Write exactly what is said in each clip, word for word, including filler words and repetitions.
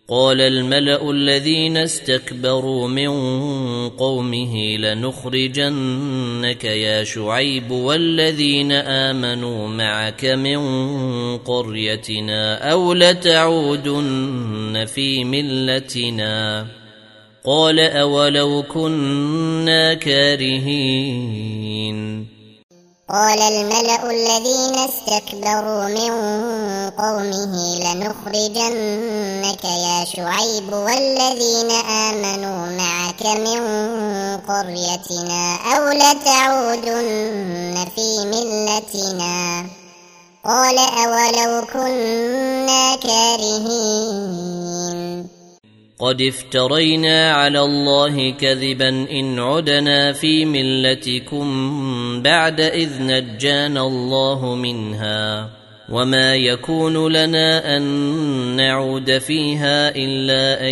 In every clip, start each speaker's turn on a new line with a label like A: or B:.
A: قال الملأ الذين استكبروا من قومه لنخرجنك يا شعيب والذين آمنوا معك من قريتنا أو لتعودن في ملتنا قال أولو كنا كارهين.
B: قال الملأ الذين استكبروا من قومه لنخرجنك يا شعيب والذين آمنوا معك من قريتنا أو لتعودن في ملتنا قال أولو كنا كارهين.
A: قد افترينا على الله كذبا إن عدنا في ملتكم بعد إذ نجانا الله منها وما يكون لنا أن نعود فيها إلا أن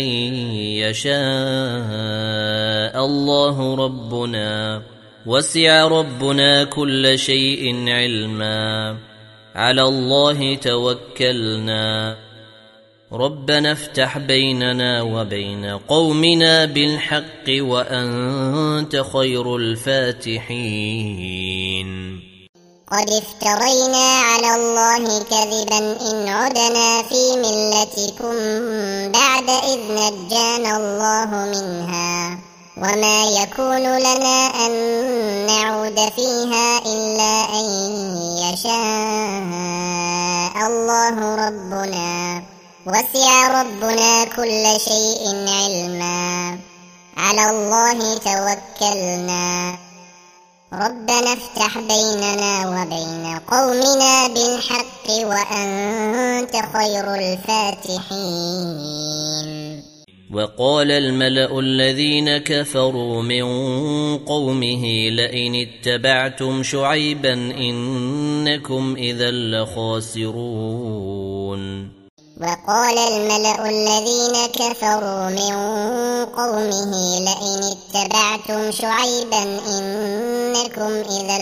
A: يشاء الله ربنا وسع ربنا كل شيء علما على الله توكلنا ربنا افتح بيننا وبين قومنا بالحق وأنت خير الفاتحين.
B: قد افترينا على الله كذبا إن عدنا في ملتكم بعد إذ نجانا الله منها وما يكون لنا أن نعود فيها إلا أن يشاء الله ربنا وسع ربنا كل شيء علما على الله توكلنا ربنا افتح بيننا وبين قومنا بالحق وأنت خير الفاتحين.
A: وقال الملأ الذين كفروا من قومه لئن اتبعتم شعيبا إنكم إذا لخاسرون.
B: وقال الملأ الذين كفروا من قومه لئن اتبعتم شعيبا إنكم إذا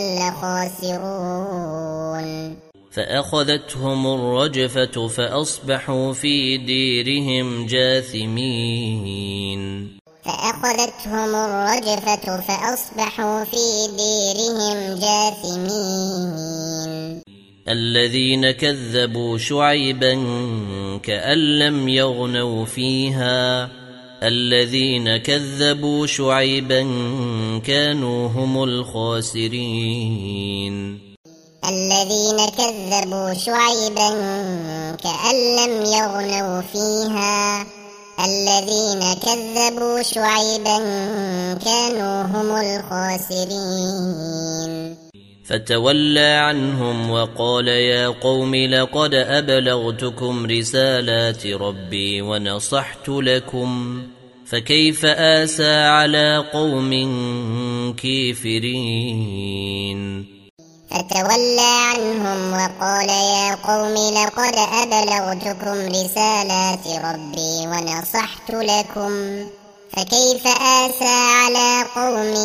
B: لخاسرون.
A: فأخذتهم الرجفة فأصبحوا في ديرهم جاثمين.
B: فأخذتهم الرجفة فأصبحوا في ديرهم جاثمين.
A: الذين كذبوا شعيبا كأن لم يغنوا فيها الذين كذبوا شعيبا كانوا هم الخاسرين.
B: الذين كذبوا شعيبا كأن لم يغنوا فيها الذين كذبوا شعيبا كانوا هم الخاسرين.
A: فتولى عنهم وقال يا قوم لقد أبلغتكم رسالات ربي ونصحت لكم فكيف آسى على قوم كافرين.
B: فتولى عنهم وقال يا قوم لقد أبلغتكم رسالات ربي ونصحت لكم فكيف آسى على قوم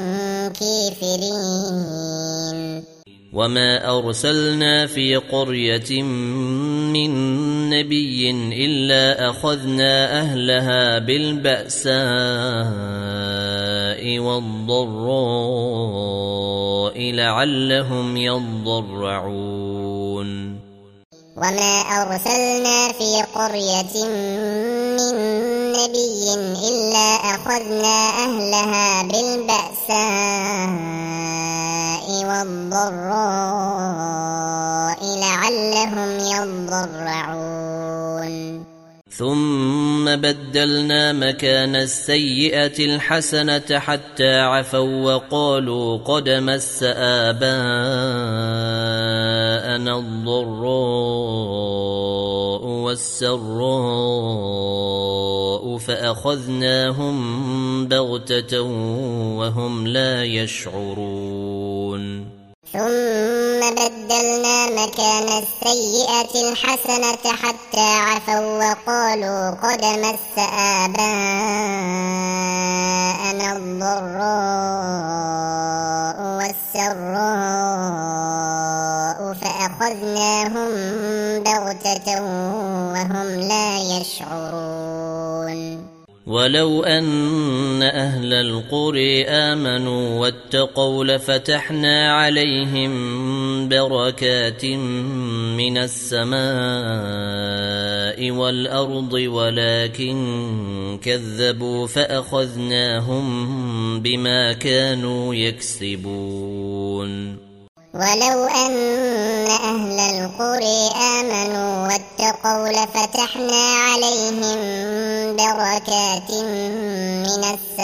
B: كافرين.
A: وما أرسلنا في قرية من نبي إلا أخذنا أهلها بالبأساء والضراء لعلهم يضرعون.
B: وما أرسلنا في قرية من نبي إلا أخذنا أهلها بالبأساء والضراء لعلهم يضرعون.
A: ثم بدلنا مكان السيئة الحسنة حتى عفوا وقالوا قد مس آباءنا الضراء والسراء فأخذناهم بغتة وهم لا يشعرون.
B: ثم بدلنا مكان السيئة الحسنة حتى عفوا وقالوا قد مس آباءنا الضراء والسراء فأخذناهم بغتة وهم لا يشعرون. يكسبون
A: ولو أن أهل القرى آمنوا واتقوا لفتحنا عليهم بركات من السماء والأرض ولكن كذبوا فأخذناهم بما كانوا يكسبون
B: ولو أن أهل القرى آمنوا واتقوا لفتحنا عليهم بركات من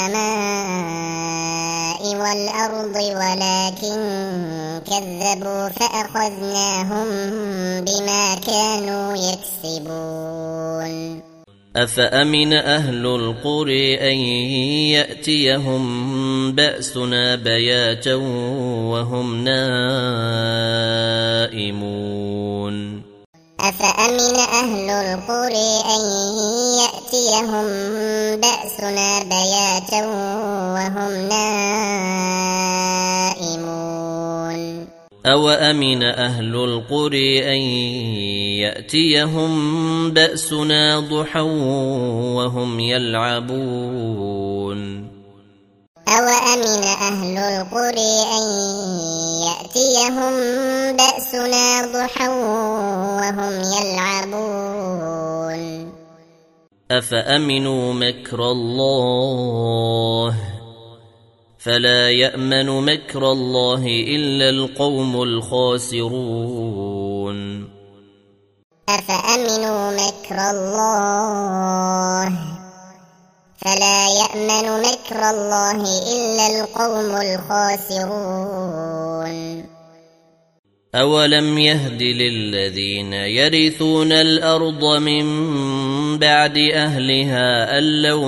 B: السماء والأرض ولكن كذبوا فأخذناهم بما كانوا يكسبون
A: أفأمن أهل القرى أن يأتيهم بأسنا بياتا وهم نائمون
B: أفأمن أهل القرى أن يأتيهم بأسنا بياتا وهم نائمون
A: أوأمن أهل القرى أن يأتيهم بأسنا ضحى وهم يلعبون
B: أوأمن أهل القرى أن يأتيهم بأسنا ضحى وهم يلعبون
A: أفأمنوا مكر الله فلا يأمن مكر الله إلا القوم الخاسرون
B: أفأمنوا مكر الله فلا يأمن مكر الله إلا القوم الخاسرون
A: أولم يهد للذين يرثون الأرض من بعد أهلها أن لو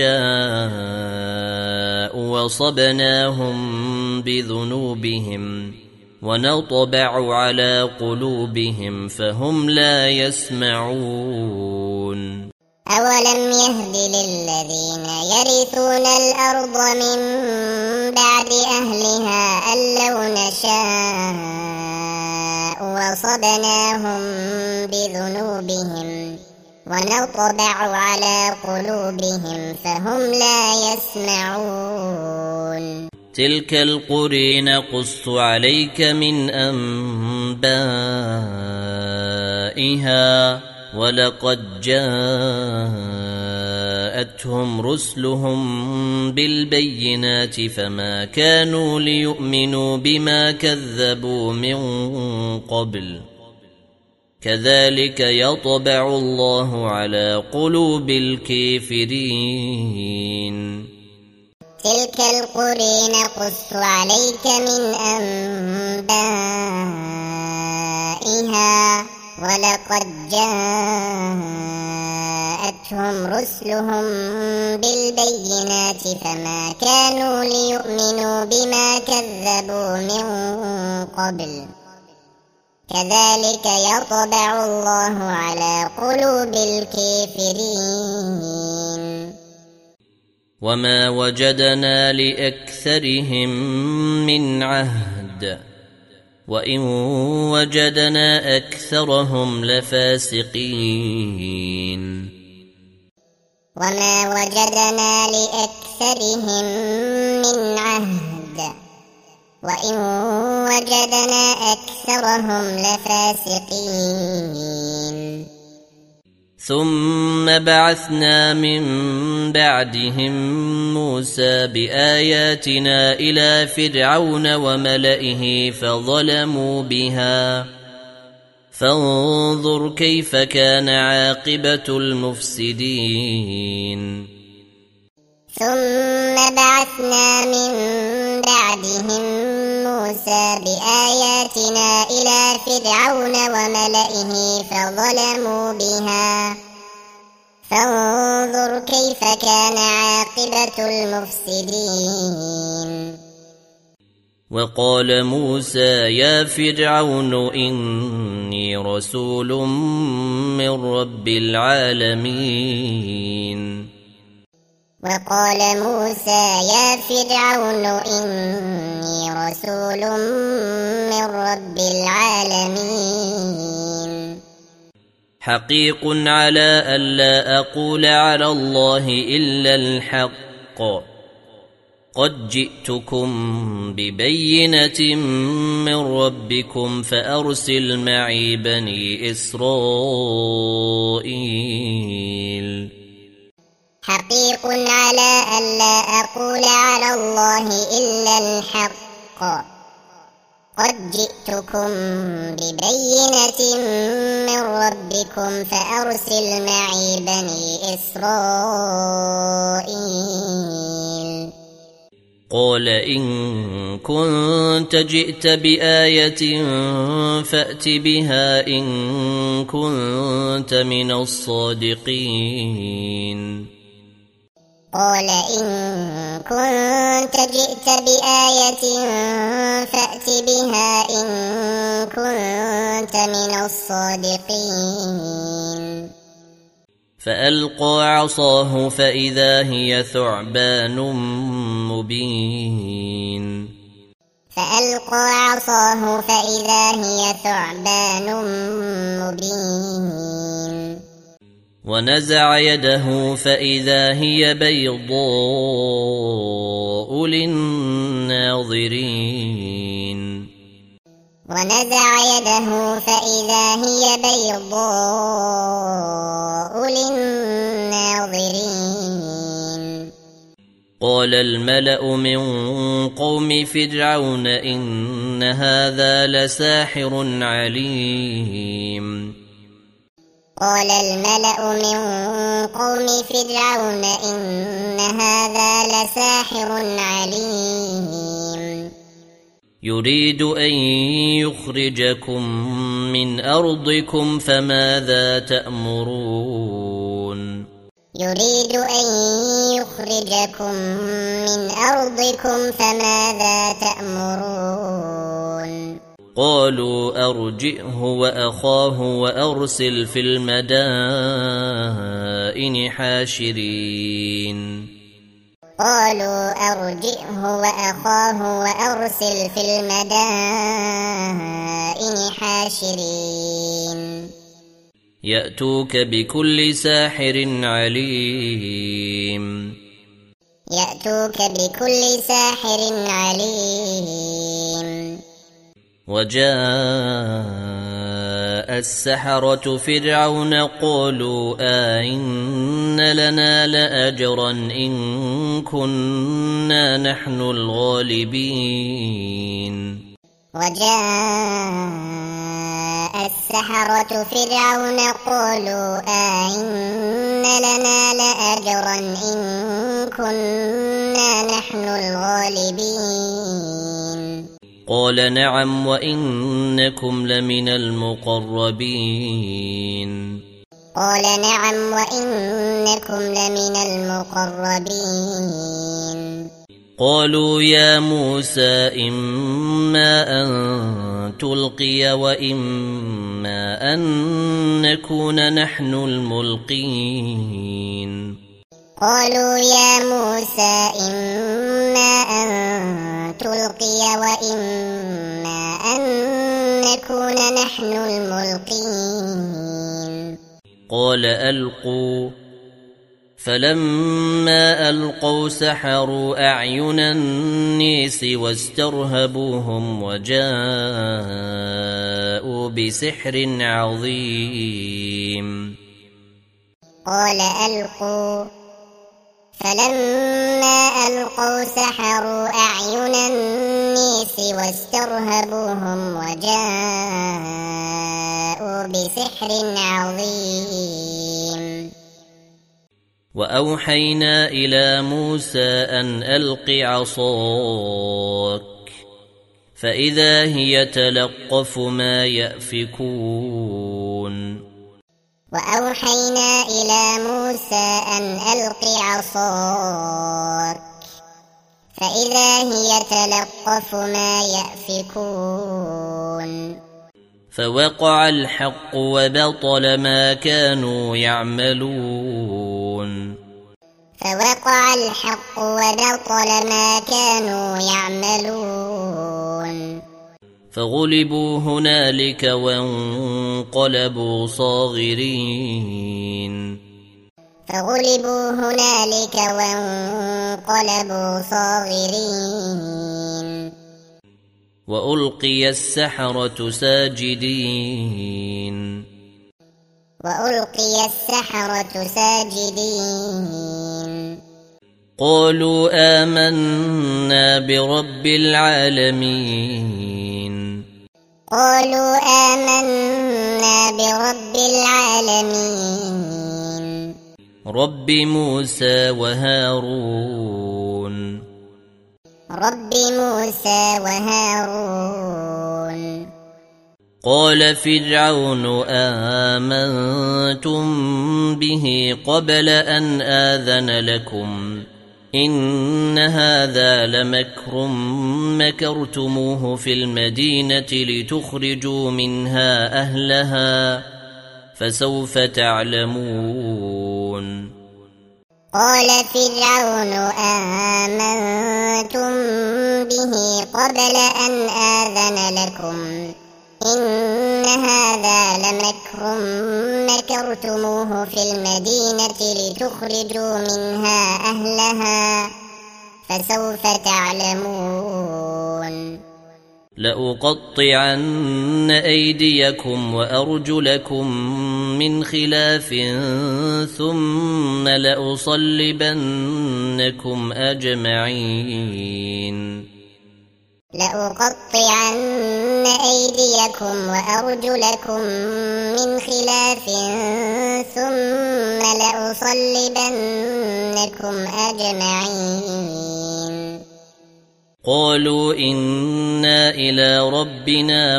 A: نشاء وصبناهم بذنوبهم ونطبع على قلوبهم فهم لا يسمعون
B: أولم يهد للذين يرثون الأرض من بعد أهلها أن لو نشاء وصبناهم بذنوبهم ونطبع على قلوبهم فهم لا يسمعون
A: تلك القرى نقص عليك من أنبائها ولقد جاءتهم رسلهم بالبينات فما كانوا ليؤمنوا بما كذبوا من قبل كذلك يطبع الله على قلوب الكافرين
B: تلك القرى نقص عليك من أنبائها ولقد جاءتهم رسلهم بالبينات فما كانوا ليؤمنوا بما كذبوا من قبل كذلك يطبع الله على قلوب الكافرين
A: وما وجدنا لأكثرهم من عهد وإن وجدنا أكثرهم لفاسقين
B: وما وجدنا لأكثرهم من عهد وإن وجدنا أكثرهم لفاسقين
A: ثم بعثنا من بعدهم موسى بآياتنا إلى فرعون وملئه فظلموا بها فانظر كيف كان عاقبة المفسدين
B: ثم بعثنا من بعدهم موسى بآياتنا إلى فرعون وملئه فظلموا بها فانظر كيف كان عاقبة المفسدين
A: وقال موسى يا فرعون إني رسول من رب العالمين
B: وقال موسى يا فرعون إني رسول من رب العالمين
A: حقيق على ألا أقول على الله إلا الحق قد جئتكم ببينة من ربكم فأرسل معي بني إسرائيل
B: حقيق على ألا أقول على الله إلا الحق قد جئتكم ببينة من ربكم فأرسل معي بني إسرائيل
A: قال إن كنت جئت بآية فأت بها إن كنت من الصادقين
B: قال إن كنت جئت بآية فأت بها إن كنت من الصادقين
A: فألقى عصاه فإذا هي ثعبان مبين
B: فألقى عصاه فإذا هي ثعبان مبين
A: ونزع يده فإذا هي بيضاء للناظرين
B: ونزع يده فإذا هي بيضاء للناظرين
A: قال الملأ من قوم فرعون إن هذا لساحر عليم
B: قال الملأ من قوم فرعون إن هذا لساحر عليم
A: يريد أن يخرجكم من أرضكم فماذا تأمرون
B: يريد أن يخرجكم من أرضكم فماذا تأمرون
A: قالوا أرجئه وأخاه وأرسل في المدائن حاشرين
B: قالوا أرجئه وأخاه وأرسل في المدائن حاشرين
A: يأتوك بكل ساحر عليم
B: يأتوك بكل ساحر عليم
A: وجاء السحرة فرعون قالوا آئن لنا لأجرا إن كنا نحن الغالبين
B: وجاء السحرة فرعون قالوا آئن لنا لأجرا إن كنا نحن الغالبين
A: قال نعم وإنكم لمن المقربين
B: قال نعم وإنكم لمن المقربين
A: قالوا يا موسى إما أن تلقي وإما أن نكون نحن الملقين
B: قالوا يا موسى إما أن تلقي وإما أن نكون نحن الملقين
A: قال ألقوا فلما ألقوا سحروا أعين الناس واسترهبوهم وجاءوا بسحر عظيم
B: قال ألقوا فلما ألقوا سحروا أعين الناس واسترهبوهم وجاءوا بسحر عظيم
A: وأوحينا إلى موسى أن ألق عصاك فإذا هي تلقف ما يأفكون
B: وأوحينا إلى موسى أن ألق عصاك فإذا هي تلقف ما يأفكون
A: فوقع الحق وبطل ما كانوا يعملون
B: فوقع الحق وبطل ما كانوا يعملون
A: فغلبوا هنالك وانقلبوا صاغرين
B: فغلبوا هنالك وانقلبوا صاغرين
A: وألقي السحرة ساجدين
B: وألقي السحرة ساجدين
A: قالوا آمنا برب العالمين
B: قالوا آمنا برب العالمين
A: رب موسى وهارون
B: رب موسى وهارون
A: قال فرعون آمنتم به قبل أن آذن لكم إن هذا لمكر مكرتموه في المدينة لتخرجوا منها أهلها فسوف تعلمون
B: قال فرعون آمنتم به قبل أن آذن لكم إن هذا لمكر مكرتموه في المدينة لتخرجوا منها أهلها فسوف تعلمون
A: لأقطعن أيديكم وأرجلكم من خلاف ثم لأصلبنكم أجمعين
B: لأقطعن أيديكم وأرجلكم من خلاف ثم لأصلبنكم أجمعين
A: قالوا إنا إلى ربنا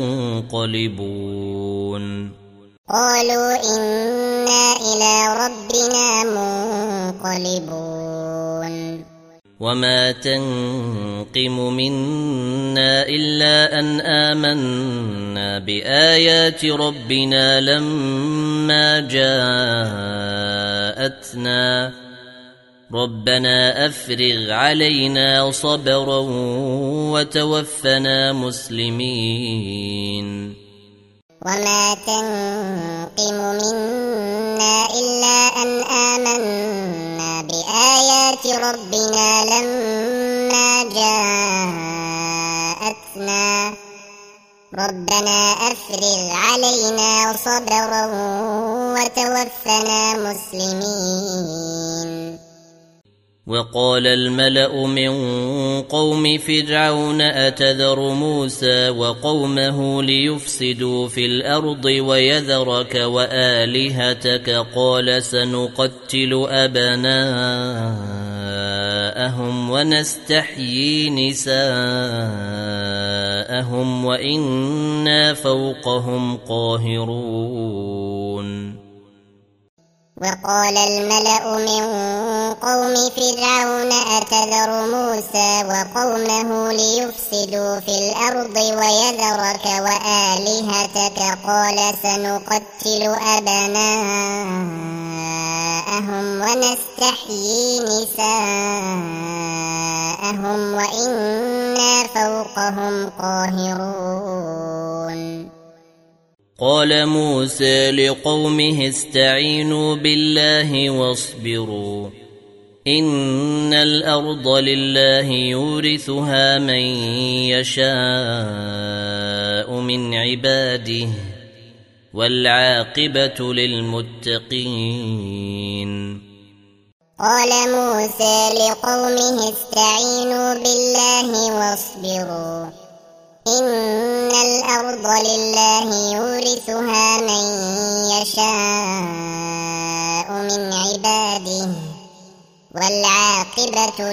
A: منقلبون
B: قالوا إنا إلى ربنا منقلبون
A: وما تنقم منا إلا أن آمنا بآيات ربنا لما جاءتنا ربنا أفرغ علينا صبرا وتوفنا مسلمين
B: وما تنقم منا إلا أن آمنا بآيات ربنا لما جاءتنا ربنا أفرغ علينا صبرا وتوفنا مسلمين
A: وقال الملأ من قوم فرعون أتذر موسى وقومه ليفسدوا في الأرض ويذرك وآلهتك قال سنقتل أبناءهم ونستحيي نساءهم وإنا فوقهم قاهرون
B: وقال الملأ من قوم فرعون أتذر موسى وقومه ليفسدوا في الأرض ويذرك وآلهتك قال سنقتل أبناءهم ونستحيي نساءهم وإنا فوقهم قاهرون
A: قال موسى لقومه استعينوا بالله واصبروا إن الأرض لله يورثها من يشاء من عباده والعاقبة للمتقين
B: قال موسى لقومه استعينوا بالله واصبروا إن الأرض لله يورثها من يشاء من عباده والعاقبة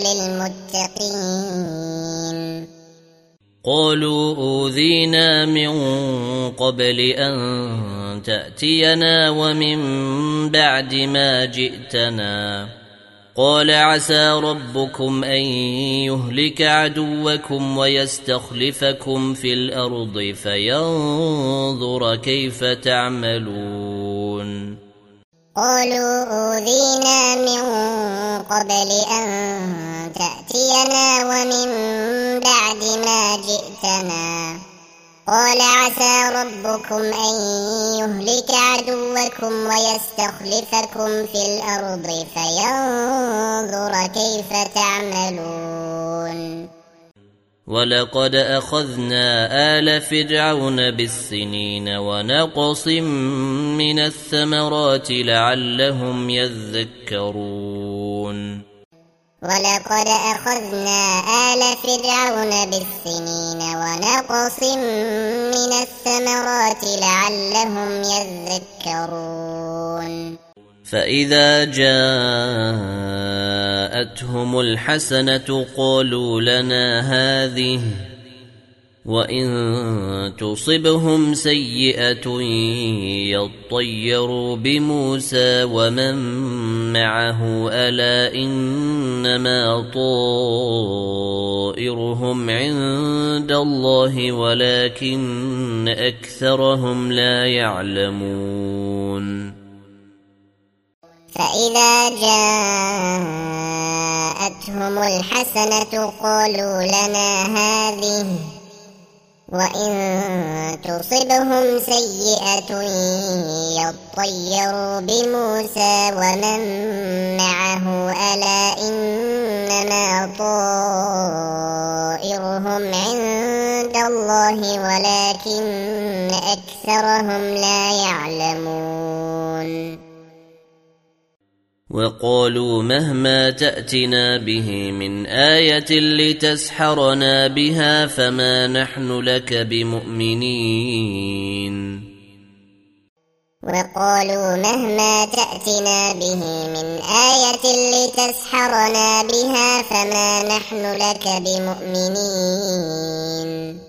B: للمتقين
A: قالوا أوذينا من قبل أن تأتينا ومن بعد ما جئتنا قال عسى ربكم أن يهلك عدوكم ويستخلفكم في الأرض فينظر كيف تعملون
B: قالوا أوذينا من قبل أن تأتينا ومن بعد ما جئتنا قال عسى ربكم أن يهلك عدوكم ويستخلفكم في الأرض فينظر كيف تعملون
A: ولقد أخذنا آل فرعون بالسنين ونقص من الثمرات لعلهم يذكرون
B: ولقد أخذنا آل فرعون بالسنين ونقص من الثمرات لعلهم يذكرون
A: فإذا جاءتهم الحسنة قالوا لنا هذه وإن تصبهم سيئة يطيروا بموسى ومن معه ألا إنما طائرهم عند الله ولكن أكثرهم لا يعلمون
B: فإذا جاءتهم الحسنة قالوا لنا هذه وإن تصبهم سيئة يطيروا بموسى ومن معه ألا إنما طائرهم عند الله ولكن أكثرهم لا يعلمون
A: وقالوا مهما تأتنا به من آية لتسحرنا بها فما نحن لك بمؤمنين
B: وقالوا مهما تأتنا به من آية لتسحرنا بها فما نحن لك بمؤمنين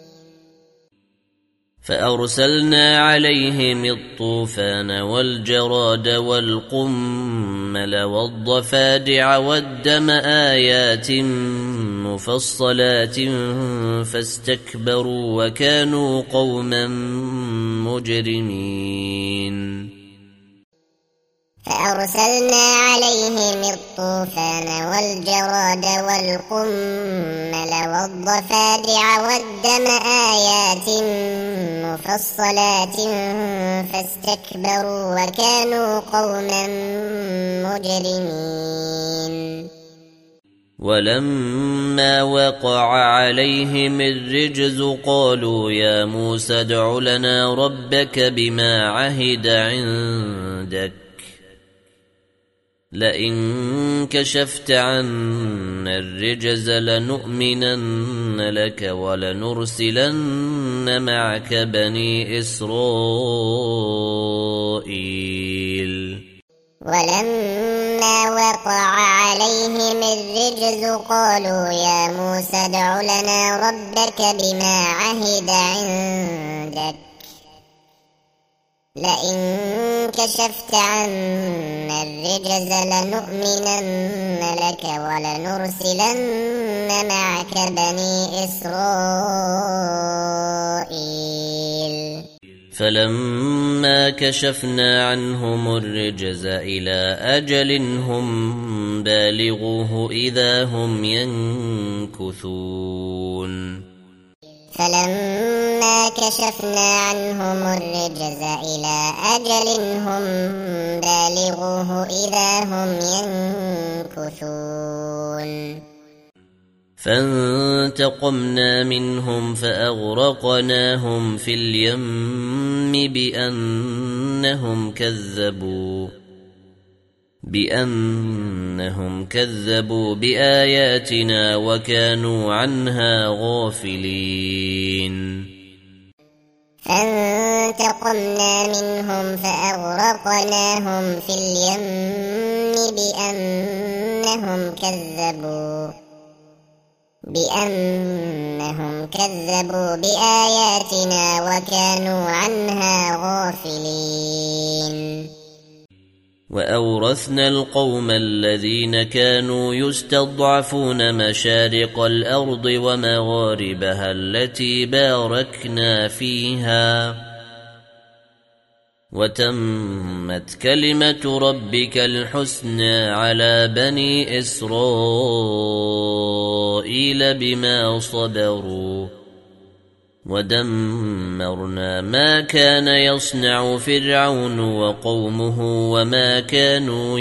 A: فأرسلنا عليهم الطوفان والجراد والقمل والضفادع والدم آيات مفصلات فاستكبروا وكانوا قوما مجرمين
B: فأرسلنا عليهم الطوفان والجراد والقمل والضفادع والدم آيات مفصلات فاستكبروا وكانوا قوما مجرمين
A: ولما وقع عليهم الرجز قالوا يا موسى ادع لنا ربك بما عهد عندك لئن كشفت عنا الرجز لنؤمنن لك ولنرسلن معك بني إسرائيل
B: ولما وقع عليهم الرجز قالوا يا موسى ادع لنا ربك بما عهد عندك لئن كشفت عنا الرجز لنؤمنن لك ولنرسلن معك بني إسرائيل
A: فلما كشفنا عنهم الرجز إلى أجل هم بالغوه إذا هم ينكثون
B: فلما كشفنا عنهم الرجز إلى أجل هم بالغوه إذا هم ينكثون
A: فانتقمنا منهم فأغرقناهم في اليم بأنهم كذبوا بأنهم كذبوا بآياتنا وكانوا عنها غافلين
B: فانتقمنا منهم فأغرقناهم في اليم بأنهم كذبوا بأنهم كذبوا بآياتنا وكانوا عنها غافلين
A: وأورثنا القوم الذين كانوا يستضعفون مشارق الأرض ومغاربها التي باركنا فيها وتمت كلمة ربك الحسنى على بني إسرائيل بما صبروا ودمرنا ما كان يصنع فرعون وقومه وما كانوا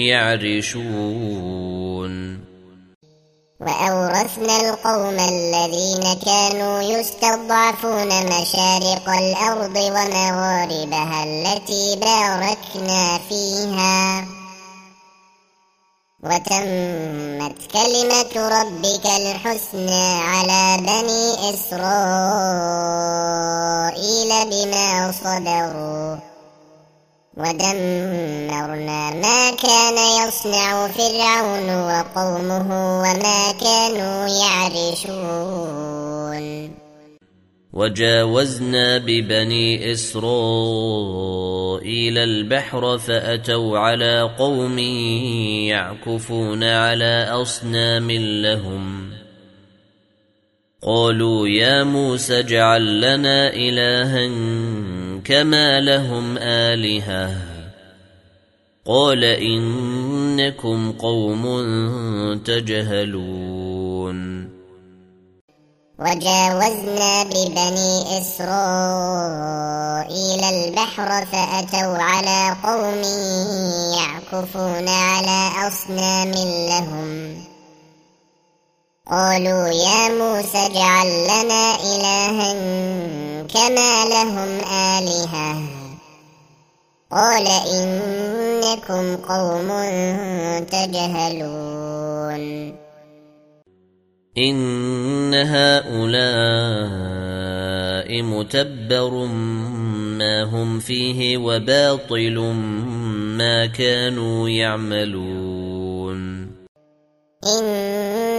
A: يعرشون
B: وأورثنا القوم الذين كانوا يستضعفون مشارق الأرض ومغاربها التي باركنا فيها وتمت كلمة ربك الحسنى على بني إسرائيل بما صبروا ودمرنا ما كان يصنع فرعون وقومه وما كانوا يعرشون
A: وجاوزنا ببني إسرائيل البحر فأتوا على قوم يعكفون على أصنام لهم قالوا يا موسى اجعل لنا إلها كما لهم آلهة قال إنكم قوم تجهلون
B: وجاوزنا ببني إسرائيل البحر فأتوا على قوم يعكفون على أصنام لهم قالوا يا موسى اجعل لنا إلها كما لهم آلهة قال إنكم قوم تجهلون
A: إن هؤلاء متبر ما هم فيه وباطل ما كانوا يعملون
B: إن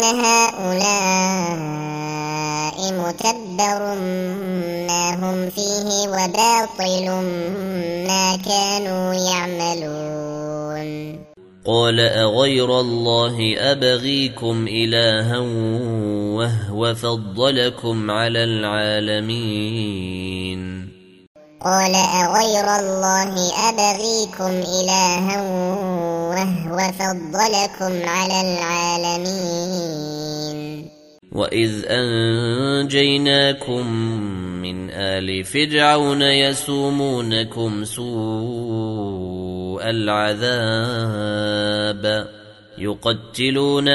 B: هؤلاء متبر ما هم فيه وباطل ما كانوا يعملون
A: قال أغير الله أبغيكم إلها وهو فضلكم على العالمين
B: قال أغير الله أبغيكم إلها وهو فضلكم على العالمين
A: وإذ أنجيناكم من آل فرعون يسومونكم سوء العذاب يقتلون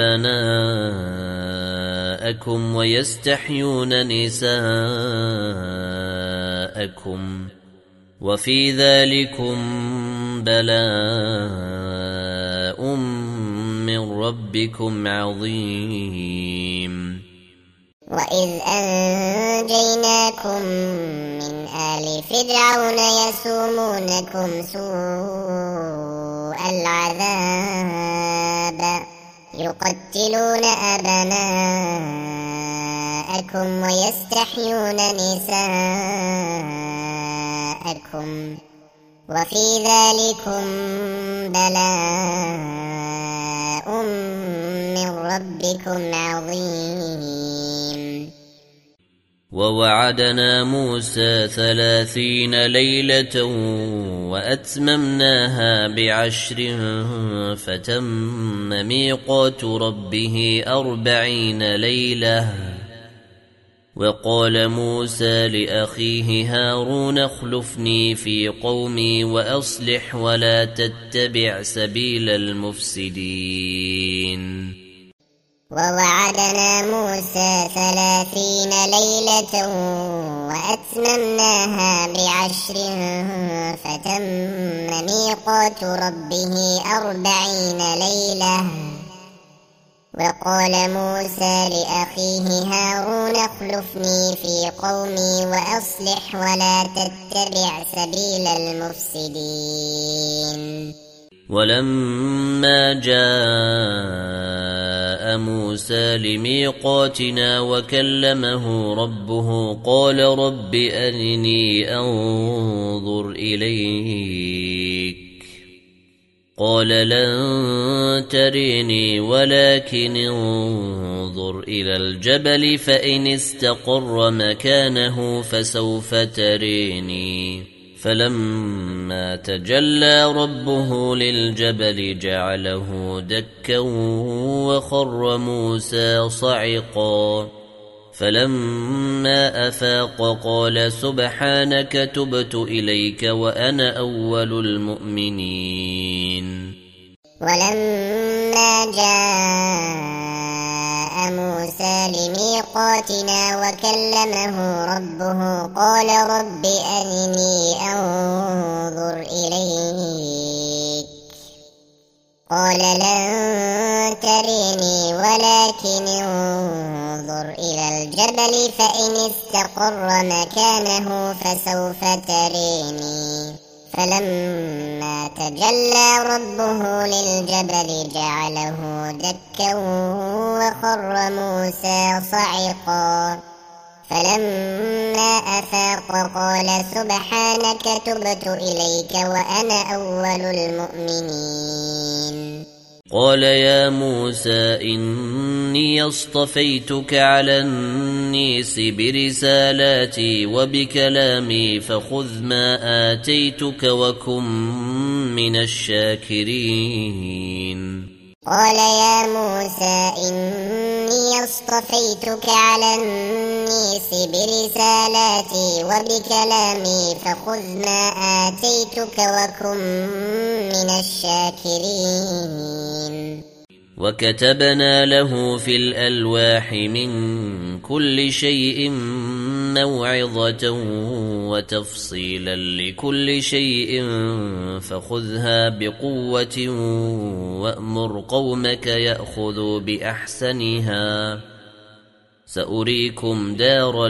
A: أبناءكم ويستحيون نساءكم وفي ذلكم بلاء من ربكم عظيم
B: وإذ أنجيناكم من آل فرعون يسومونكم سوء العذاب يقتلون أبناءكم ويستحيون نساءكم وفي ذلكم بلاء من ربكم عظيم
A: ووعدنا موسى ثلاثين ليلة وأتممناها بعشر فتم ميقات ربه أربعين ليلة وقال موسى لأخيه هارون اخلفني في قومي وأصلح ولا تتبع سبيل المفسدين
B: ووعدنا موسى ثلاثين ليلة وأتممناها بعشر فتم ميقات ربه أربعين ليلة وقال موسى لأخيه هارون اخلفني في قومي وأصلح ولا تتبع سبيل المفسدين
A: ولما جاء موسى لميقاتنا وكلمه ربه قال رب أرني أنظر إليك قال لن تريني ولكن انظر إلى الجبل فإن استقر مكانه فسوف تريني فلما تجلى ربه للجبل جعله دكا وخر موسى صعقا فلما أفاق قال سبحانك تبت إليك وأنا أول المؤمنين.
B: ولما جاء موسى لميقاتنا وكلمه ربه قال رب أرني أنظر إليك قال لن تريني ولكن انظر إلى الجبل فإن استقر مكانه فسوف تريني. فلما تجلى ربه للجبل جعله دكا وخر موسى صعقا. فلما أفاق قال سبحانك تبت إليك وأنا أول المؤمنين.
A: قال يا موسى إني اصطفيتك على الناس برسالاتي وبكلامي فخذ ما آتيتك وكن من الشاكرين.
B: قال يا موسى إني اصطفيتك على الناس برسالاتي وبكلامي فخذ ما آتيتك وكن من الشاكرين.
A: وكتبنا له في الألواح من كل شيء موعظة وتفصيلا لكل شيء فخذها بقوة وأمر قومك يأخذوا بأحسنها سأريكم دار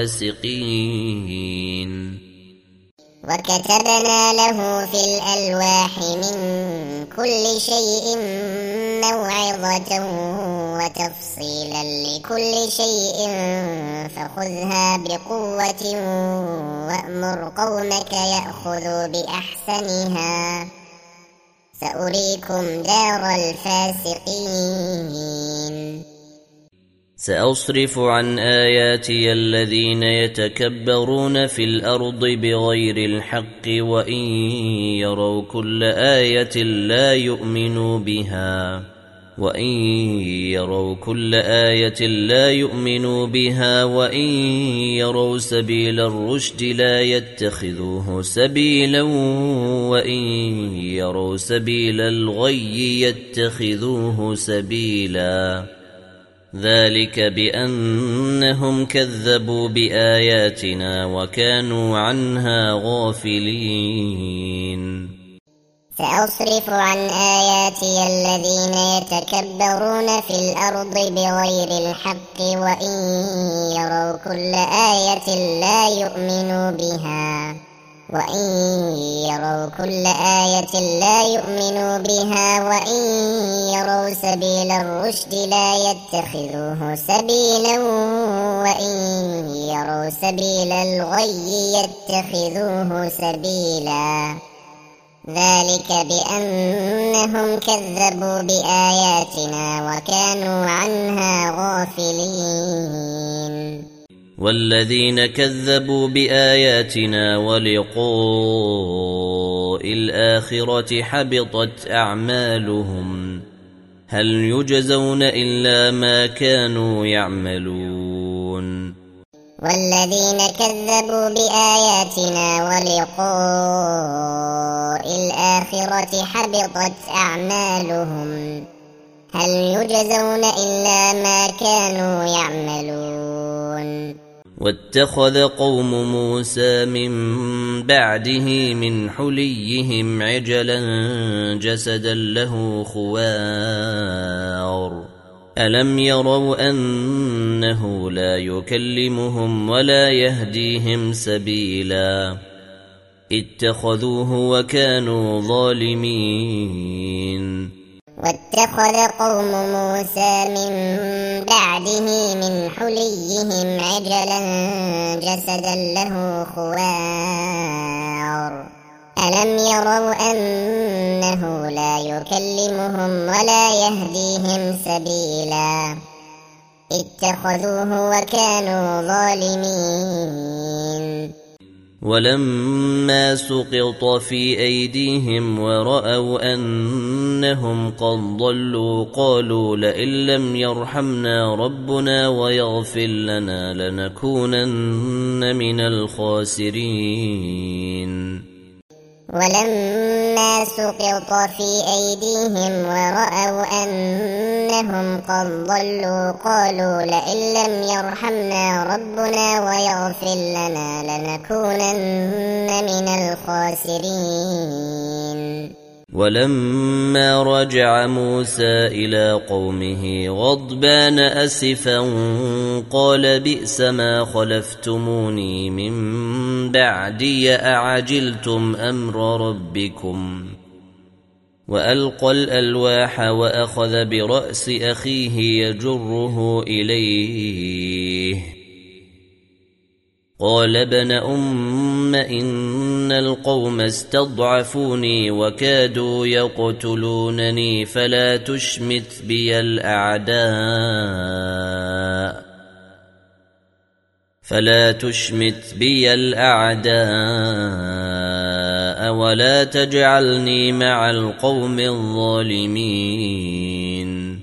A: الفاسقين.
B: وكتبنا له في الألواح من كل شيء موعظة وتفصيلا لكل شيء فخذها بقوة وأمر قومك يأخذوا بأحسنها سأريكم دار الفاسقين.
A: سأصرف عن آياتي الذين يتكبرون في الأرض بغير الحق وإن يروا كل آية لا يؤمنوا بها وإن يروا كل آية لا يؤمنوا بها وإن يروا سبيل الرشد لا يتخذوه سبيلا وإن يروا سبيل الغي يتخذوه سبيلا ذلك بأنهم كذبوا بآياتنا وكانوا عنها غافلين.
B: سأصرف عن آياتي الذين يتكبرون في الأرض بغير الحق وإن يروا كل آية لا يؤمنوا بها وإن يروا كل آية لا يؤمنوا بها وإن يروا سبيل الرشد لا يتخذوه سبيلا وإن يروا سبيل الغي يتخذوه سبيلا ذلك بأنهم كذبوا بآياتنا وكانوا عنها غافلين.
A: والذين كذبوا بآياتنا ولقاء الآخرة حبطت أعمالهم هل يجزون إلا ما كانوا يعملون.
B: والذين كذبوا بآياتنا ولقاء الآخرة حبطت أعمالهم هل يجزون إلا ما كانوا يعملون.
A: واتخذ قوم موسى من بعده من حليهم عجلا جسدا له خوار ألم يروا أنه لا يكلمهم ولا يهديهم سبيلا اتخذوه وكانوا ظالمين.
B: واتخذ قوم موسى من بعده من حليهم عجلا جسدا له خوار ألم يروا أنه لا يكلمهم ولا يهديهم سبيلا اتخذوه وكانوا ظالمين.
A: ولما سقط في أيديهم ورأوا أنهم قد ضلوا قالوا لئن لم يرحمنا ربنا ويغفر لنا لنكونن من الخاسرين.
B: ولما سقط في أيديهم ورأوا أنهم قد ضلوا قالوا لئن لم يرحمنا ربنا ويغفر لنا لنكونن من الخاسرين.
A: ولما رجع موسى إلى قومه غضبان أسفا قال بئس ما خلفتموني من بعدي أعجلتم أمر ربكم. وألقى الألواح وأخذ برأس أخيه يجره إليه قال ابن أم إن القوم استضعفوني وكادوا يقتلونني فلا تشمت بي الأعداء فلا تشمت بي الأعداء ولا تجعلني مع القوم الظالمين.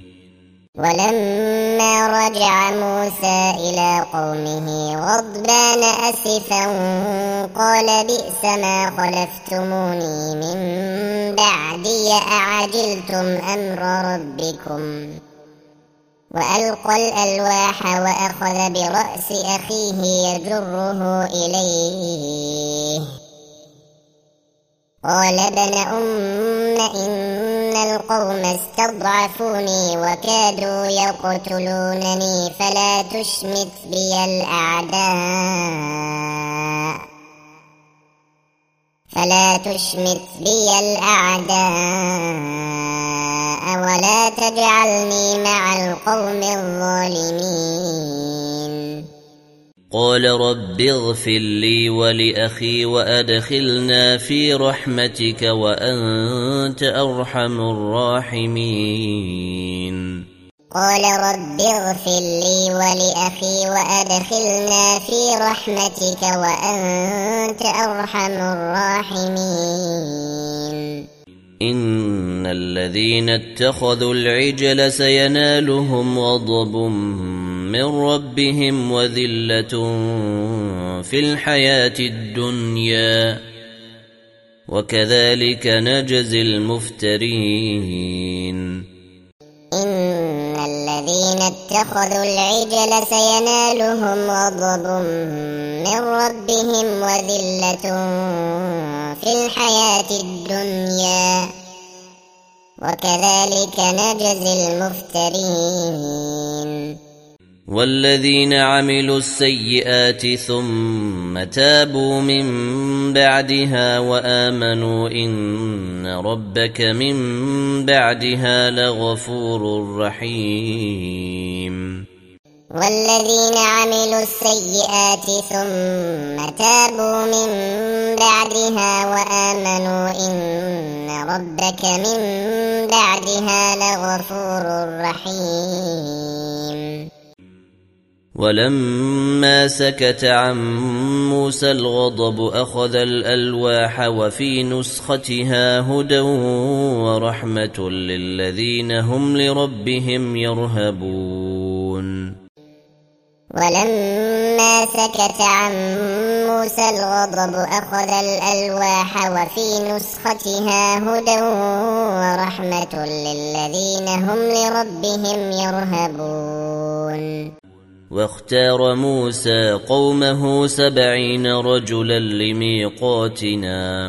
B: ولما رجع موسى إلى قومه غضبان أسفا قال بئس ما خلفتموني من بعدي أعجلتم أمر ربكم. وألقى الألواح وأخذ برأس أخيه يجره إليه قال ابن أم إن القوم استضعفوني وكادوا يقتلونني فلا تشمت بي الأعداء فلا تشمت بي الأعداء ولا تجعلني مع القوم الظالمين.
A: قال رب اغفر لي ولأخي وأدخلنا في رحمتك وأنت أرحم الراحمين.
B: قال رب اغفر لي ولأخي وأدخلنا في رحمتك وأنت أرحم الراحمين.
A: إن الذين اتخذوا العجل سينالهم غضب من ربهم وذلة في الحياة الدنيا وكذلك نجزي المفترين.
B: إن الذين اتخذوا العجل سينالهم غضب من ربهم وذلة في الحياة الدنيا وكذلك نجزي المفترين.
A: والذين عملوا السيئات ثم تابوا من بعدها وآمنوا إن ربك من بعدها لغفور رحيم.
B: والذين عملوا السيئات ثم تابوا من بعدها وآمنوا إن ربك من بعدها لغفور رحيم.
A: ولما سكت عن موسى الغضب أخذ الألواح وفي نسختها هدى ورحمة للذين هم لربهم يرهبون.
B: ولما سكت عن موسى الغضب أخذ الألواح وفي نسختها هدى ورحمة للذين هم لربهم يرهبون.
A: واختار موسى قومه سبعين رجلا لميقاتنا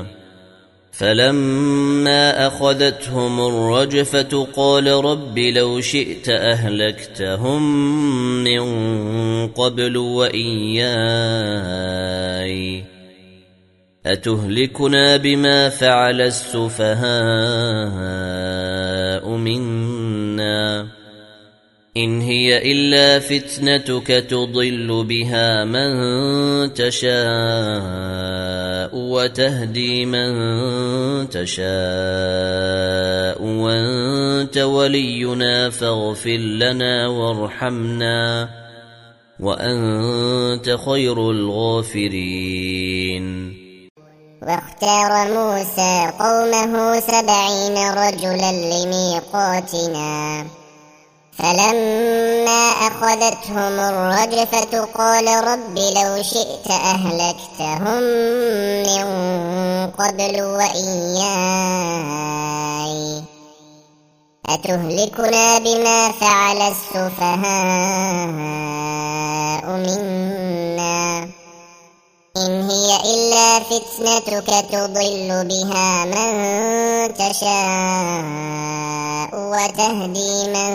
A: فلما أخذتهم الرجفة قال رب لو شئت أهلكتهم من قبل وإياي أتهلكنا بما فعل السفهاء منا إن هي إلا فتنتك تضل بها من تشاء وتهدي من تشاء وأنت ولينا فاغفر لنا وارحمنا وأنت خير الغافرين.
B: واختار موسى قومه سبعين رجلا لميقاتنا فلما أخذتهم الرجفة قال رب لو شئت أهلكتهم من قبل وإياي أتهلكنا بما فعل السفهاء منا إن هي إلا فتنتك تضل بها من تشاء وتهدي من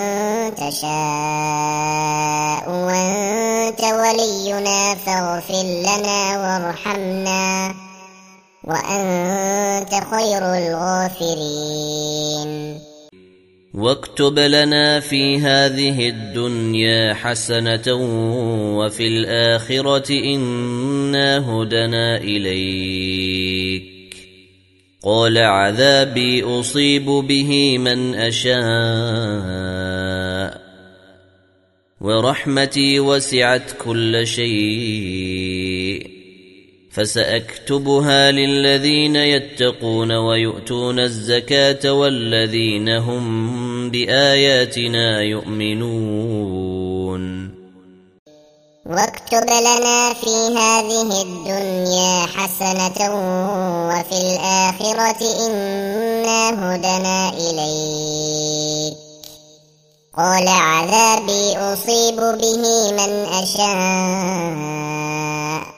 B: تشاء وأنت ولينا فاغفر لنا وارحمنا وأنت خير الغافرين.
A: واكتب لنا في هذه الدنيا حسنة وفي الآخرة إنا هدنا إليك قال عذابي أصيب به من أشاء ورحمتي وسعت كل شيء فسأكتبها للذين يتقون ويؤتون الزكاة والذين هم بآياتنا يؤمنون.
B: واكتب لنا في هذه الدنيا حسنة وفي الآخرة إنا هدنا إليك قال عذابي أصيب به من أشاء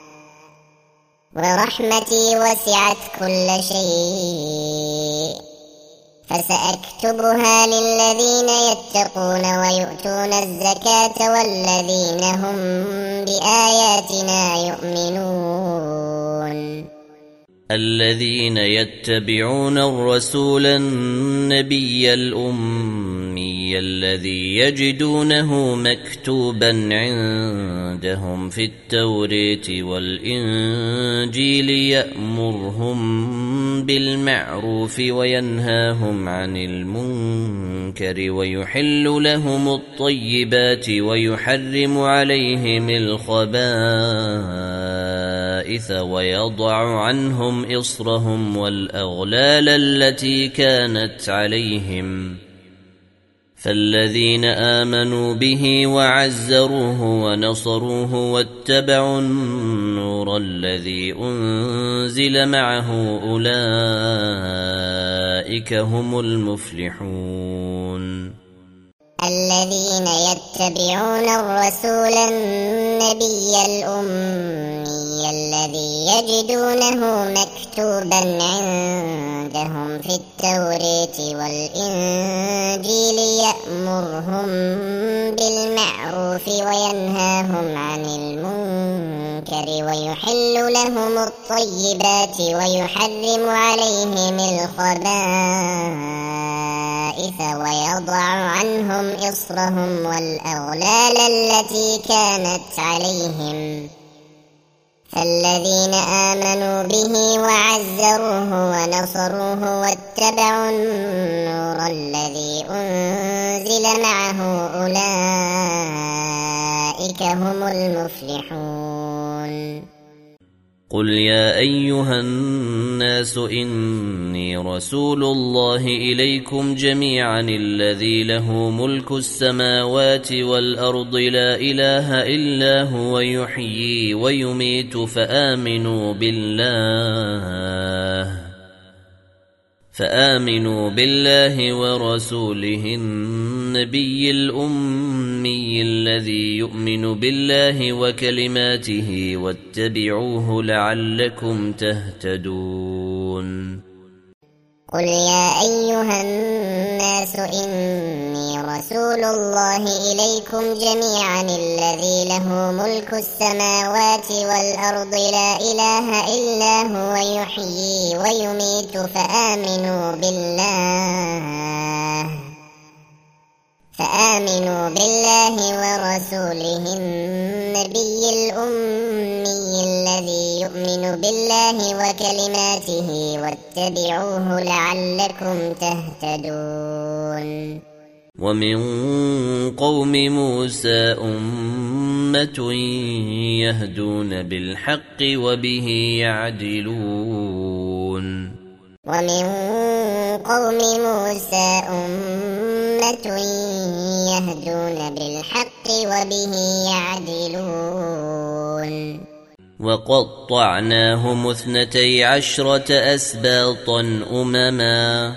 B: ورحمتي وسعت كل شيء فسأكتبها للذين يتقون ويؤتون الزكاة والذين هم بآياتنا يؤمنون.
A: الذين يتبعون الرسول النبي الأمي الذي يجدونه مكتوبا عندهم في التوراة والإنجيل يأمرهم بالمعروف وينهاهم عن المنكر ويحل لهم الطيبات ويحرم عليهم الخبائث ويضع عنهم إصرهم والأغلال التي كانت عليهم فالذين آمنوا به وعزروه ونصروه واتبعوا النور الذي أنزل معه أولئك هم المفلحون.
B: الذين يتبعون الرسول النبي الأمي الذي يجدونه مكتوبا عندهم في التوراة والإنجيل يأمرهم بالمعروف وينهاهم عن المنكر ويحل لهم الطيبات ويحرم عليهم الخبائث ويضع عنهم إصرهم والأغلال التي كانت عليهم فالذين آمنوا به وعزروه ونصروه واتبعوا النور الذي أنزل معه أولئك هم المفلحون.
A: قل يا أيها الناس إني رسول الله إليكم جميعا الذي له ملك السماوات والأرض لا إله إلا هو يحيي ويميت فآمنوا بالله فآمنوا بالله ورسوله النبي الأمي الذي يؤمن بالله وكلماته واتبعوه لعلكم تهتدون.
B: قل يا أيها الناس إني رسول الله إليكم جميعا الذي له ملك السماوات والأرض لا إله إلا هو يحيي ويميت فآمنوا بالله فآمنوا بالله ورسوله النبي الأمي الذي يؤمن بالله وكلماته واتبعوه لعلكم تهتدون.
A: ومن قوم موسى أمة أمة يهدون بالحق وبه يعدلون
B: ومن قوم موسى أمة يهدون بالحق وبه يعدلون
A: وقطعناهم اثنتي عشرة أسباطا أمما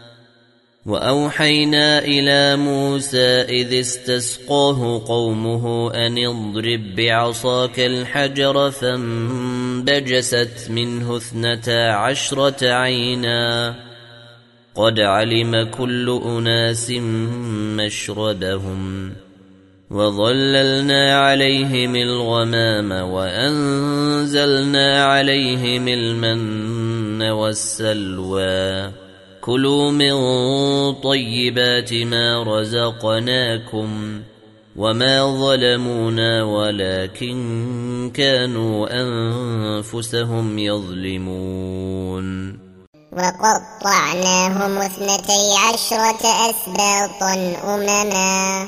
A: وأوحينا إلى موسى إذ استسقاه قومه أن اضرب بعصاك الحجر فانبجست منه اثنتا عشرة عينا قد علم كل أناس مشربهم وظللنا عليهم الغمام وأنزلنا عليهم المن والسلوى كلوا من طيبات ما رزقناكم وما ظلمونا ولكن كانوا أنفسهم يظلمون
B: وقطعناهم اثنتي عشرة أسباطا أمما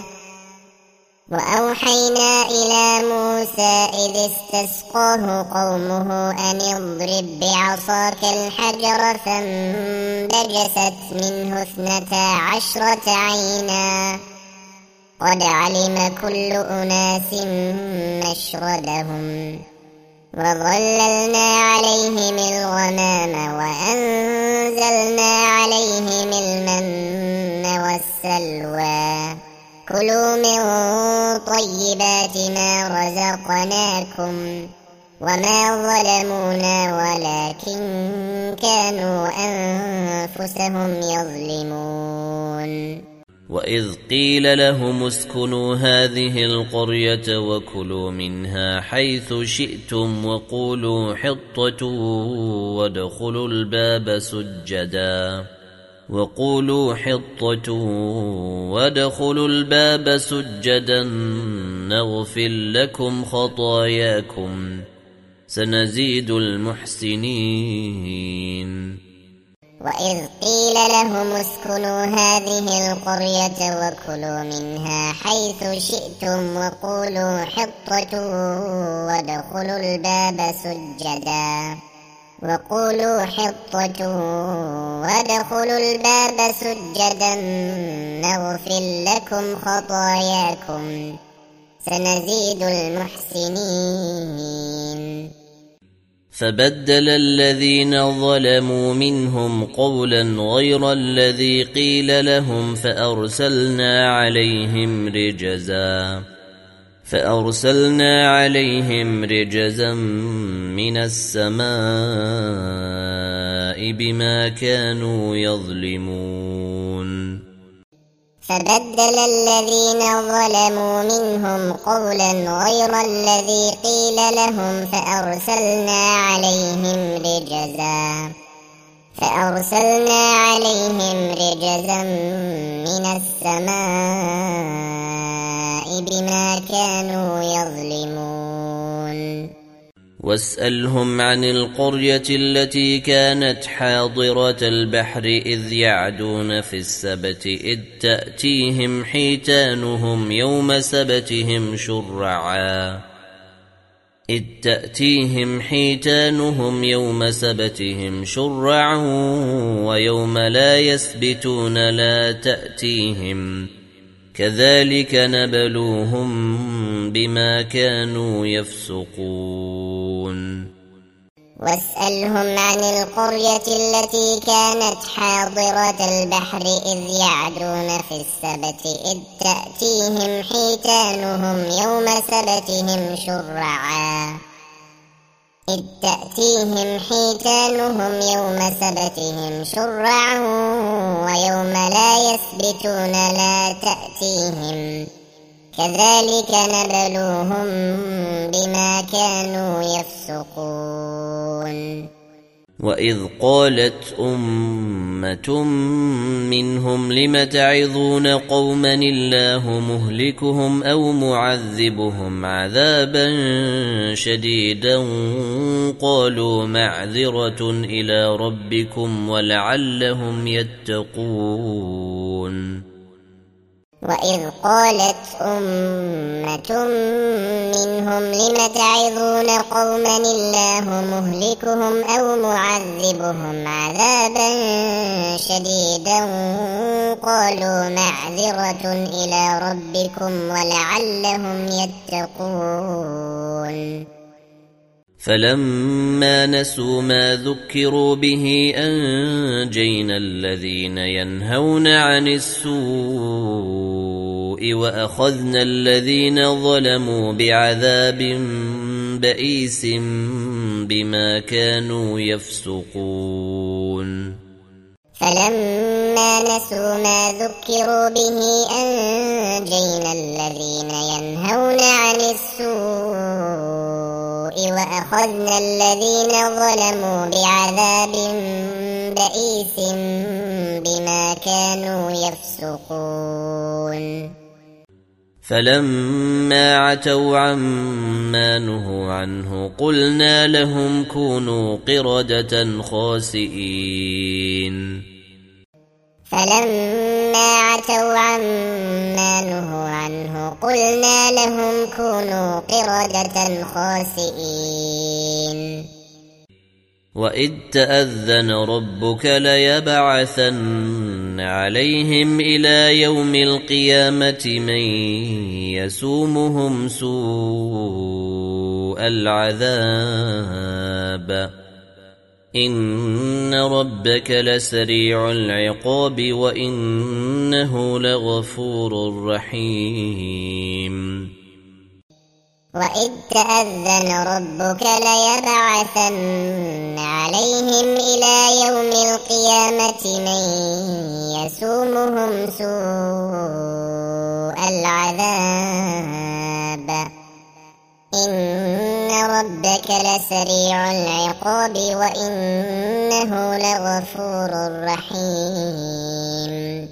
B: وأوحينا إلى موسى إذ استسقاه قومه أن اضرب بعصاك الحجر فانبجست منه اثنتا عشرة عينا قد علم كل أناس مشربهم وظللنا عليهم الغمام وأنزلنا عليهم المن والسلوى كلوا من طيبات ما رزقناكم وما ظلمونا ولكن كانوا أنفسهم يظلمون
A: وإذ قيل لهم اسكنوا هذه القرية وكلوا منها حيث شئتم وقولوا حطة وادخلوا الباب سجدا وقولوا حطة وادخلوا الباب سجدا نغفر لكم خطاياكم سنزيد المحسنين
B: وإذ قيل لهم اسكنوا هذه القرية وكلوا منها حيث شئتم وقولوا حطة وادخلوا الباب سجدا وقولوا حطة وادخلوا الباب سجدا نغفر لكم خطاياكم سنزيد المحسنين
A: فبدل الذين ظلموا منهم قولا غير الذي قيل لهم فأرسلنا عليهم رجزا فأرسلنا عليهم رجزا من السماء بما كانوا يظلمون
B: فبدل الذين ظلموا منهم قولا غير الذي قيل لهم فأرسلنا عليهم رجزا فأرسلنا عليهم رجزا من السماء بما كانوا يظلمون
A: واسألهم عن القرية التي كانت حاضرة البحر إذ يعدون في السبت إذ تأتيهم حيتانهم يوم سبتهم شرعا إذ تأتيهم حيتانهم يوم سبتهم شرعا ويوم لا يسبتون لا تأتيهم كذلك نبلوهم بما كانوا يفسقون
B: واسألهم عن القرية التي كانت حاضرة البحر إذ يعدون في السبت إذ تأتيهم حيتانهم يوم سبتهم شرعا إذ تأتيهم حيتانهم يوم سبتهم شرعا ويوم لا يسبتون لا تأتيهم كذلك نبلوهم بما كانوا يفسقون
A: وإذ قالت أمة منهم لم تعظون قوما الله مهلكهم أو معذبهم عذابا شديدا قالوا معذرة إلى ربكم ولعلهم يتقون
B: وإذ قالت أمة منهم لم تعظون قوما الله مهلكهم أو معذبهم عذابا شديدا قالوا معذرة إلى ربكم ولعلهم يتقون
A: فلما نسوا ما ذكروا به أنجينا الذين ينهون عن السوء وأخذنا الذين ظلموا بعذاب بئيس بما كانوا يفسقون
B: فلما نسوا ما ذكروا به أنجينا الذين ينهون عن السوء وأخذنا الذين ظلموا بعذاب بئيس بما كانوا يفسقون
A: فلما عتوا عما نهوا عنه قلنا لهم كونوا قردة خاسئين
B: فلما عتوا عما نهوا عنه قلنا لهم كونوا قردة خاسئين
A: وإذ تأذن ربك ليبعثن عليهم إلى يوم القيامة من يسومهم سوء العذاب إن ربك لسريع العقاب وإنه لغفور رحيم
B: وإذ تأذن ربك ليبعثن عليهم إلى يوم القيامة من يسومهم سوء العذاب إن ربك لسريع العقاب وإنه لغفور رحيم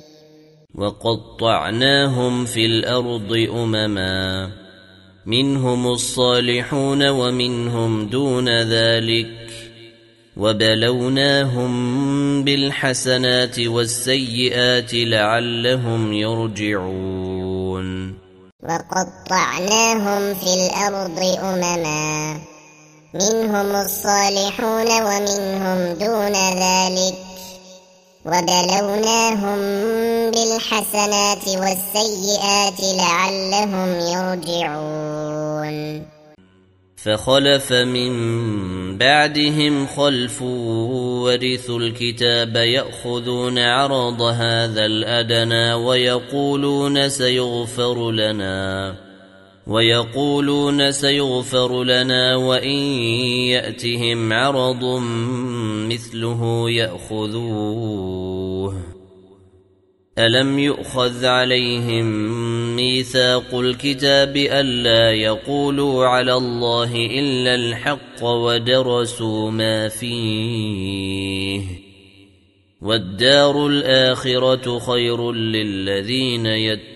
A: وقطعناهم في الأرض أمما منهم الصالحون ومنهم دون ذلك وبلوناهم بالحسنات والسيئات لعلهم يرجعون
B: وقطعناهم في الأرض أمما منهم الصالحون ومنهم دون ذلك وبلوناهم بالحسنات والسيئات لعلهم يرجعون
A: فخلف من بعدهم خلف ورثوا الكتاب يأخذون عرض هذا الأدنى ويقولون سيغفر لنا ويقولون سيغفر لنا وإن يأتهم عرض مثله يأخذوه ألم يؤخذ عليهم ميثاق الكتاب ألا يقولوا على الله إلا الحق ودرسوا ما فيه والدار الآخرة خير للذين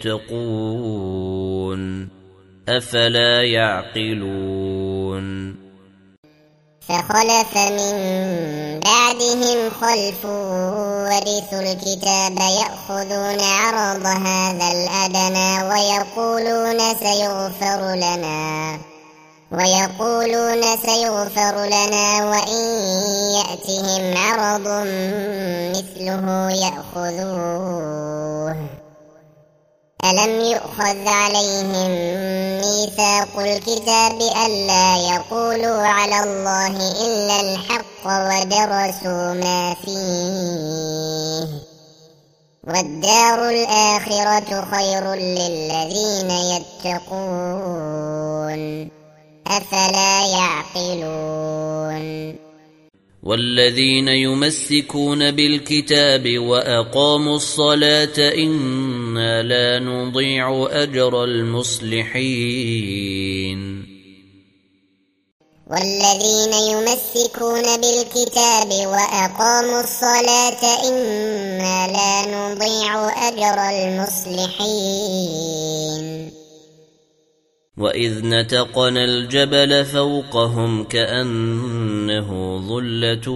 A: يتقون أفلا يعقلون
B: فخلف من بعدهم خلف ورثوا الكتاب يأخذون عرض هذا الأدنى ويقولون سيغفر لنا ويقولون سيغفر لنا وإن يأتهم عرض مثله يأخذوه ألم يؤخذ عليهم ميثاق الكتاب ألا يقولوا على الله إلا الحق ودرسوا ما فيه والدار الآخرة خير للذين يتقون أفلا يعقلون
A: والذين يمسكون بالكتاب وأقاموا الصلاة إنا لا نضيع أجر المصلحين
B: والذين يمسكون بالكتاب وأقاموا الصلاة إنا لا نضيع أجر المصلحين
A: وإذ نتقنا الجبل فوقهم كأنه ظلة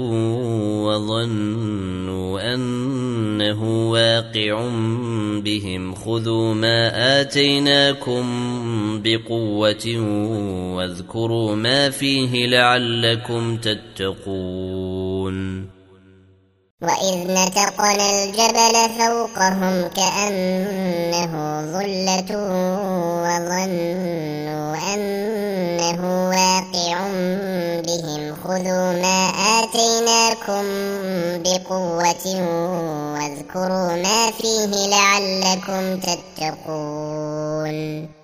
A: وظنوا أنه واقع بهم خذوا ما آتيناكم بقوة واذكروا ما فيه لعلكم تتقون
B: وإذ نتقنا الجبل فوقهم كأنه ظلة وظنوا أنه واقع بهم خذوا ما آتيناكم بقوة واذكروا ما فيه لعلكم تتقون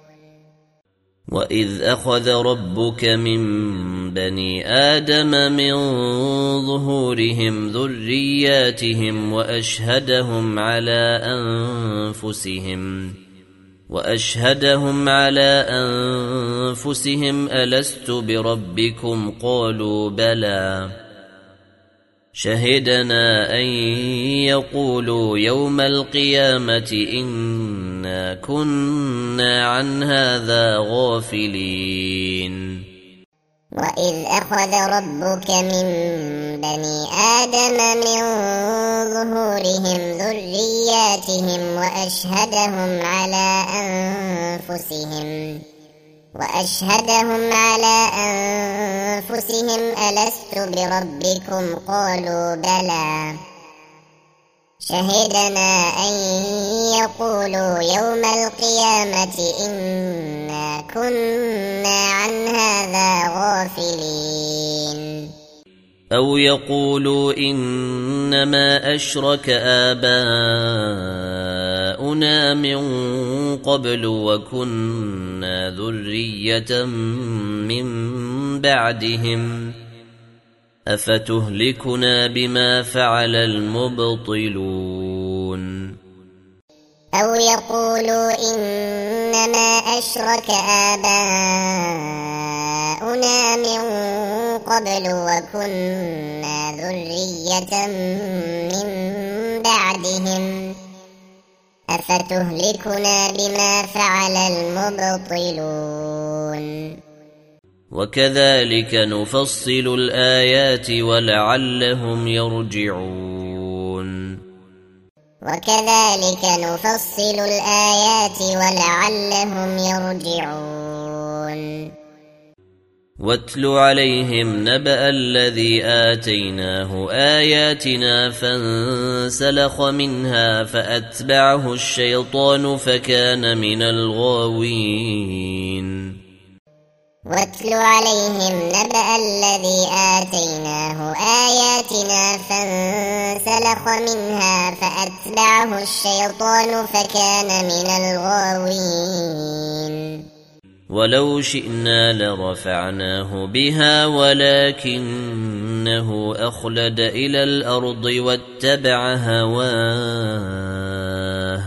A: وإذ أخذ ربك من بني آدم من ظهورهم ذرياتهم وأشهدهم على أنفسهم وأشهدهم على أنفسهم ألست بربكم قالوا بلى شهدنا أن يقولوا يوم القيامة إنا كنا عن هذا غافلين
B: وإذ أخذ ربك من بني آدم من ظهورهم ذرياتهم وأشهدهم على أنفسهم وأشهدهم على أنفسهم ألست بربكم قالوا بلى شهدنا أن يقولوا يوم القيامة إنا كنا عن هذا غافلين
A: أو يقولوا إنما أشرك آباؤنا من قبل وكنا ذرية من بعدهم أفتهلكنا بما فعل المبطلون
B: أو يقولوا إنما أشرك آباؤنا من قبل وكنا ذرية من بعدهم أفتهلكنا بما فعل المبطلون
A: وكذلك نفصل الآيات ولعلهم يرجعون
B: وكذلك نفصل الآيات ولعلهم يرجعون
A: واتل عليهم نبأ الذي آتيناه آياتنا فانسلخ منها فأتبعه الشيطان فكان من الغاوين
B: واتل عليهم نبأ الذي آتيناه آياتنا فانسلخ منها فأتبعه الشيطان فكان من الغاوين
A: ولو شئنا لرفعناه بها ولكنه أخلد إلى الأرض واتبع هواه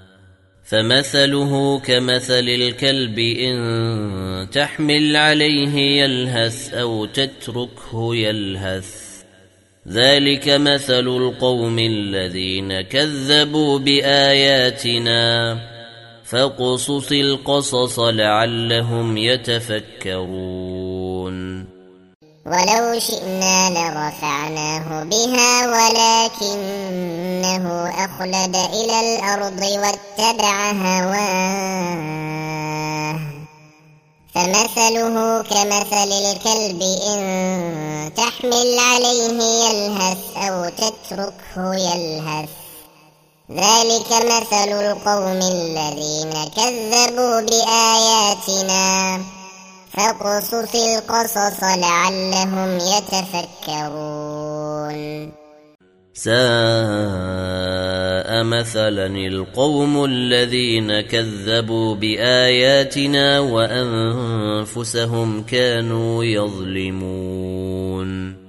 A: فمثله كمثل الكلب إن تحمل عليه يلهث أو تتركه يلهث ذلك مثل القوم الذين كذبوا بآياتنا فاقصص القصص لعلهم يتفكرون
B: ولو شئنا لرفعناه بها ولكنه أخلد إلى الأرض واتبع هواه فمثله كمثل الكلب إن تحمل عليه يلهث أو تتركه يلهث ذلك مثل القوم الذين كذبوا بآياتنا فاقصص القصص لعلهم يتفكرون
A: ساء مثلا القوم الذين كذبوا بآياتنا وأنفسهم كانوا يظلمون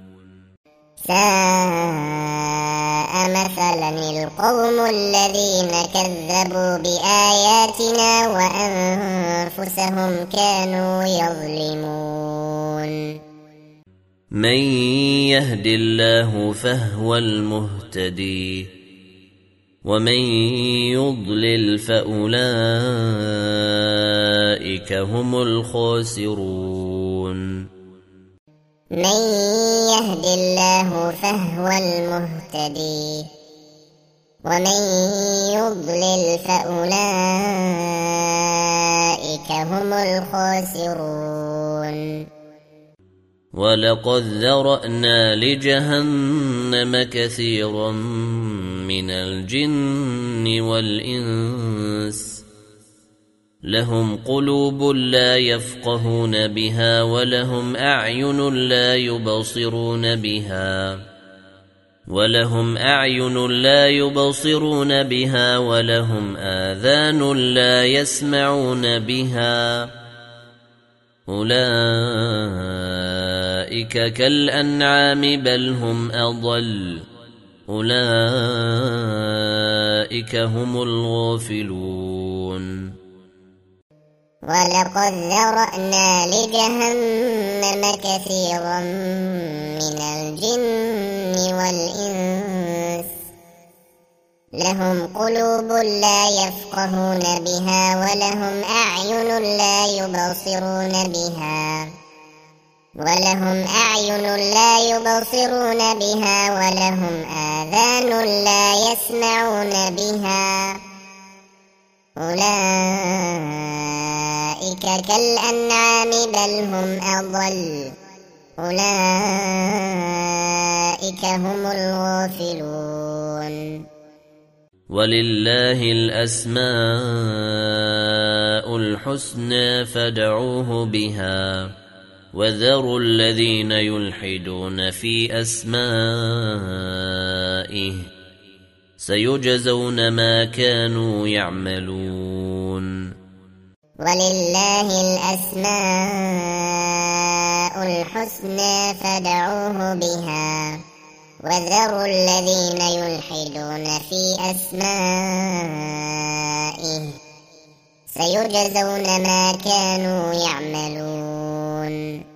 B: ساء مثلا القوم الذين كذبوا بآياتنا وأنفسهم كانوا يظلمون
A: من يهد الله فهو المهتدي ومن يضلل فأولئك أولئك هم الخاسرون.
B: من يهد الله فهو المهتدي ومن يضلل فأولئك هم الخاسرون.
A: ولقد ذرأنا لجهنم كثيرا من الجن والإنس لهم قلوب لا يفقهون بها ولهم أعين لا يبصرون بها ولهم أعين لا يبصرون بها ولهم آذان لا يسمعون بها أولئك كالأنعام بل هم أضل أولئك هم الغافلون.
B: ولقد ذرأنا لجهنم كثيرا من الجن والإنس لهم قلوب لا يفقهون بها ولهم أعين لا يبصرون بها ولهم أعين لا يبصرون بها ولهم آذان لا يسمعون بها أولئك كالأنعام بل هم أضل أولئك هم الغافلون.
A: ولله الأسماء الحسنى فادعوه بها وذروا الذين يلحدون في أسمائه سيجزون ما كانوا يعملون.
B: ولله الأسماء الحسنى فادعوه بها وذروا الذين يلحدون في أسمائه سيجزون ما كانوا يعملون.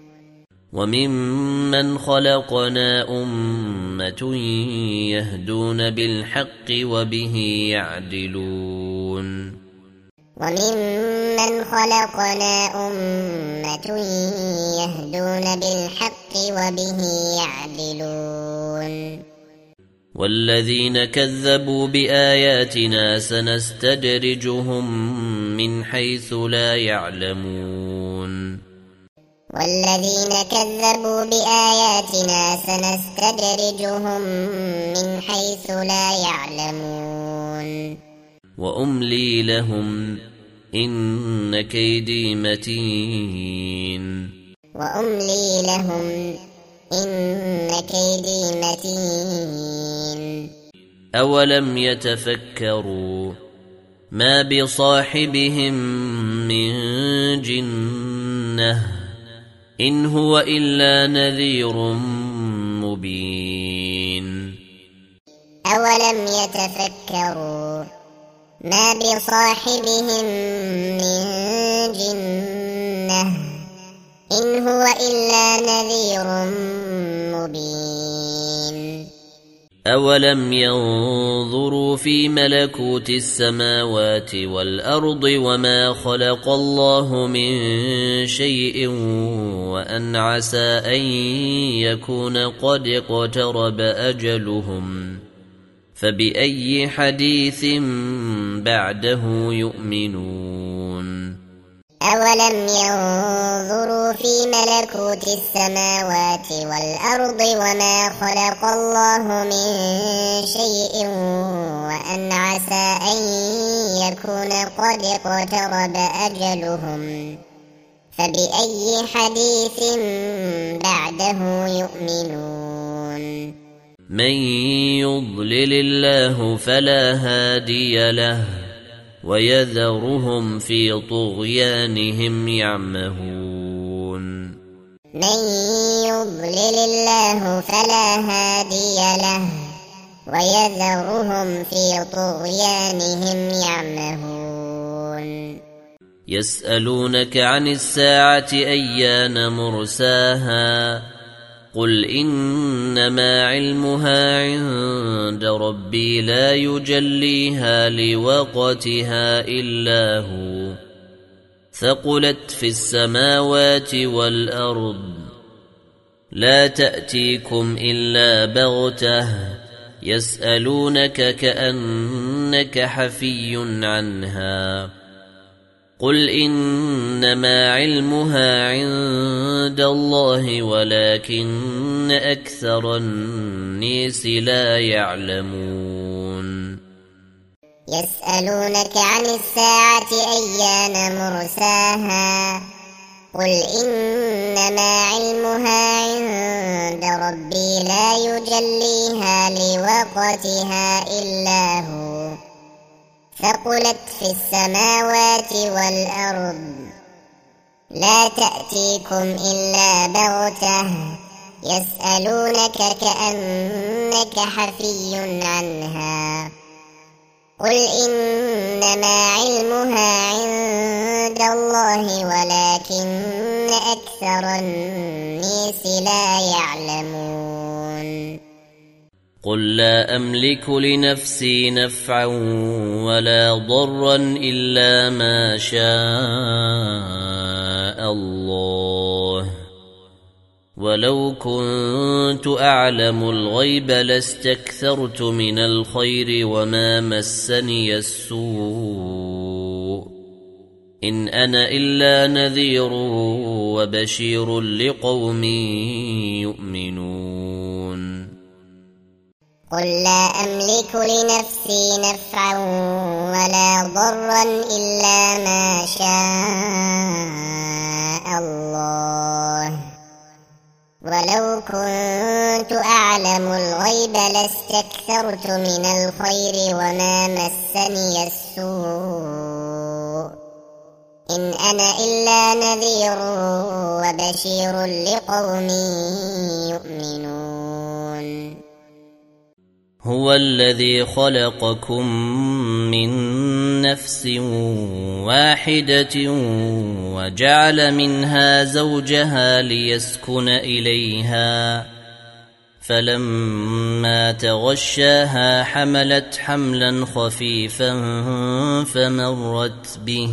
A: وممن خلقنا أمة يهدون بالحق وبه يعدلون.
B: وممن خلقنا أمة يهدون بالحق وبه يعدلون.
A: والذين كذبوا بآياتنا سنستدرجهم من حيث لا يعلمون.
B: والذين كذبوا بآياتنا سنستدرجهم من حيث لا يعلمون.
A: وأملي لهم إن كيدي متين.
B: وأملي لهم إن كيدي متين.
A: أولم يتفكروا ما بصاحبهم من جنة إن هو إلا نذير مبين.
B: أولم يتفكروا ما بصاحبهم من جنة إن هو إلا نذير مبين.
A: أولم ينظروا في ملكوت السماوات والأرض وما خلق الله من شيء وأن عسى أن يكون قد اقترب أجلهم فبأي حديث بعده يؤمنون.
B: أولم ينظروا في ملكوت السماوات والأرض وما خلق الله من شيء وأن عسى أن يكون قد اقترب أجلهم فبأي حديث بعده يؤمنون.
A: من يضلل الله فلا هادي له ويذرهم في طغيانهم يعمهون.
B: من يضلل الله فلا هادي له ويذرهم في طغيانهم يعمهون.
A: يسألونك عن الساعة أيان مرساها قل إنما علمها عند ربي لا يجليها لوقتها إلا هو ثقلت في السماوات والأرض لا تأتيكم إلا بغتة يسألونك كأنك حفي عنها قل إنما علمها عند الله ولكن أكثر الناس لا يعلمون
B: يسألونك عن الساعة أيان مرساها قل إنما علمها عند ربي لا يجليها لوقتها إلا هو ثقلت في السماوات والأرض لا تأتيكم إلا بغتة يسألونك كأنك حفي عنها قل إنما علمها عند الله ولكن أكثر الناس لا يعلمون
A: قل لا أملك لنفسي نفعا ولا ضرا إلا ما شاء الله ولو كنت أعلم الغيب لاستكثرت من الخير وما مسني السوء إن أنا إلا نذير وبشير لقوم يؤمنون
B: قل لا أملك لنفسي نفعا ولا ضرا إلا ما شاء الله ولو كنت أعلم الغيب لاستكثرت من الخير وما مسني السوء إن أنا إلا نذير وبشير لقوم يؤمنون
A: هو الذي خلقكم من نفس واحدة وجعل منها زوجها ليسكن إليها فلما تغشاها حملت حملا خفيفا فمرت به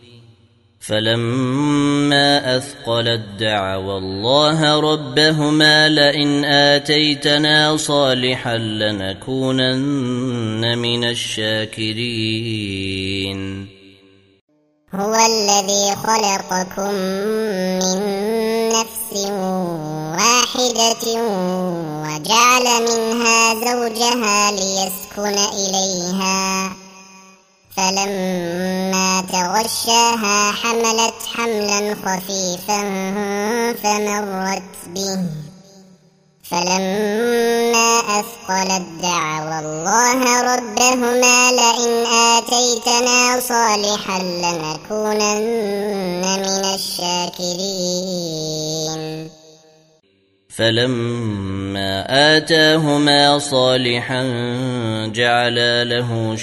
A: فلما أثقلت دعوا الله ربهما لئن آتيتنا صالحا لنكونن من الشاكرين
B: هو الذي خلقكم من نفس واحدة وجعل منها زوجها ليسكن إليها فلما تغشاها حملت حملا خفيفا فمرت به فلما أثقلت دعوا الله ربهما لئن آتيتنا صالحا لنكونن من الشاكرين
A: فلما آتاهما صالحا جعلا له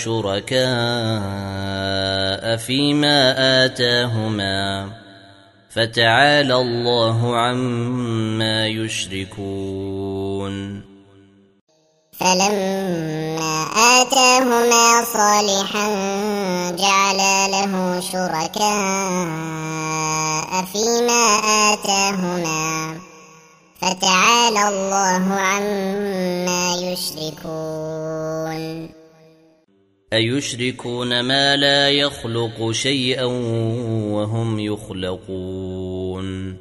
A: شركاء فيما آتاهما فتعالى الله عما يشركون
B: فلما آتاهما صالحا جعلا له شركاء فيما آتاهما فتعالى الله عما يشركون
A: أيشركون ما لا يخلق شيئا وهم يخلقون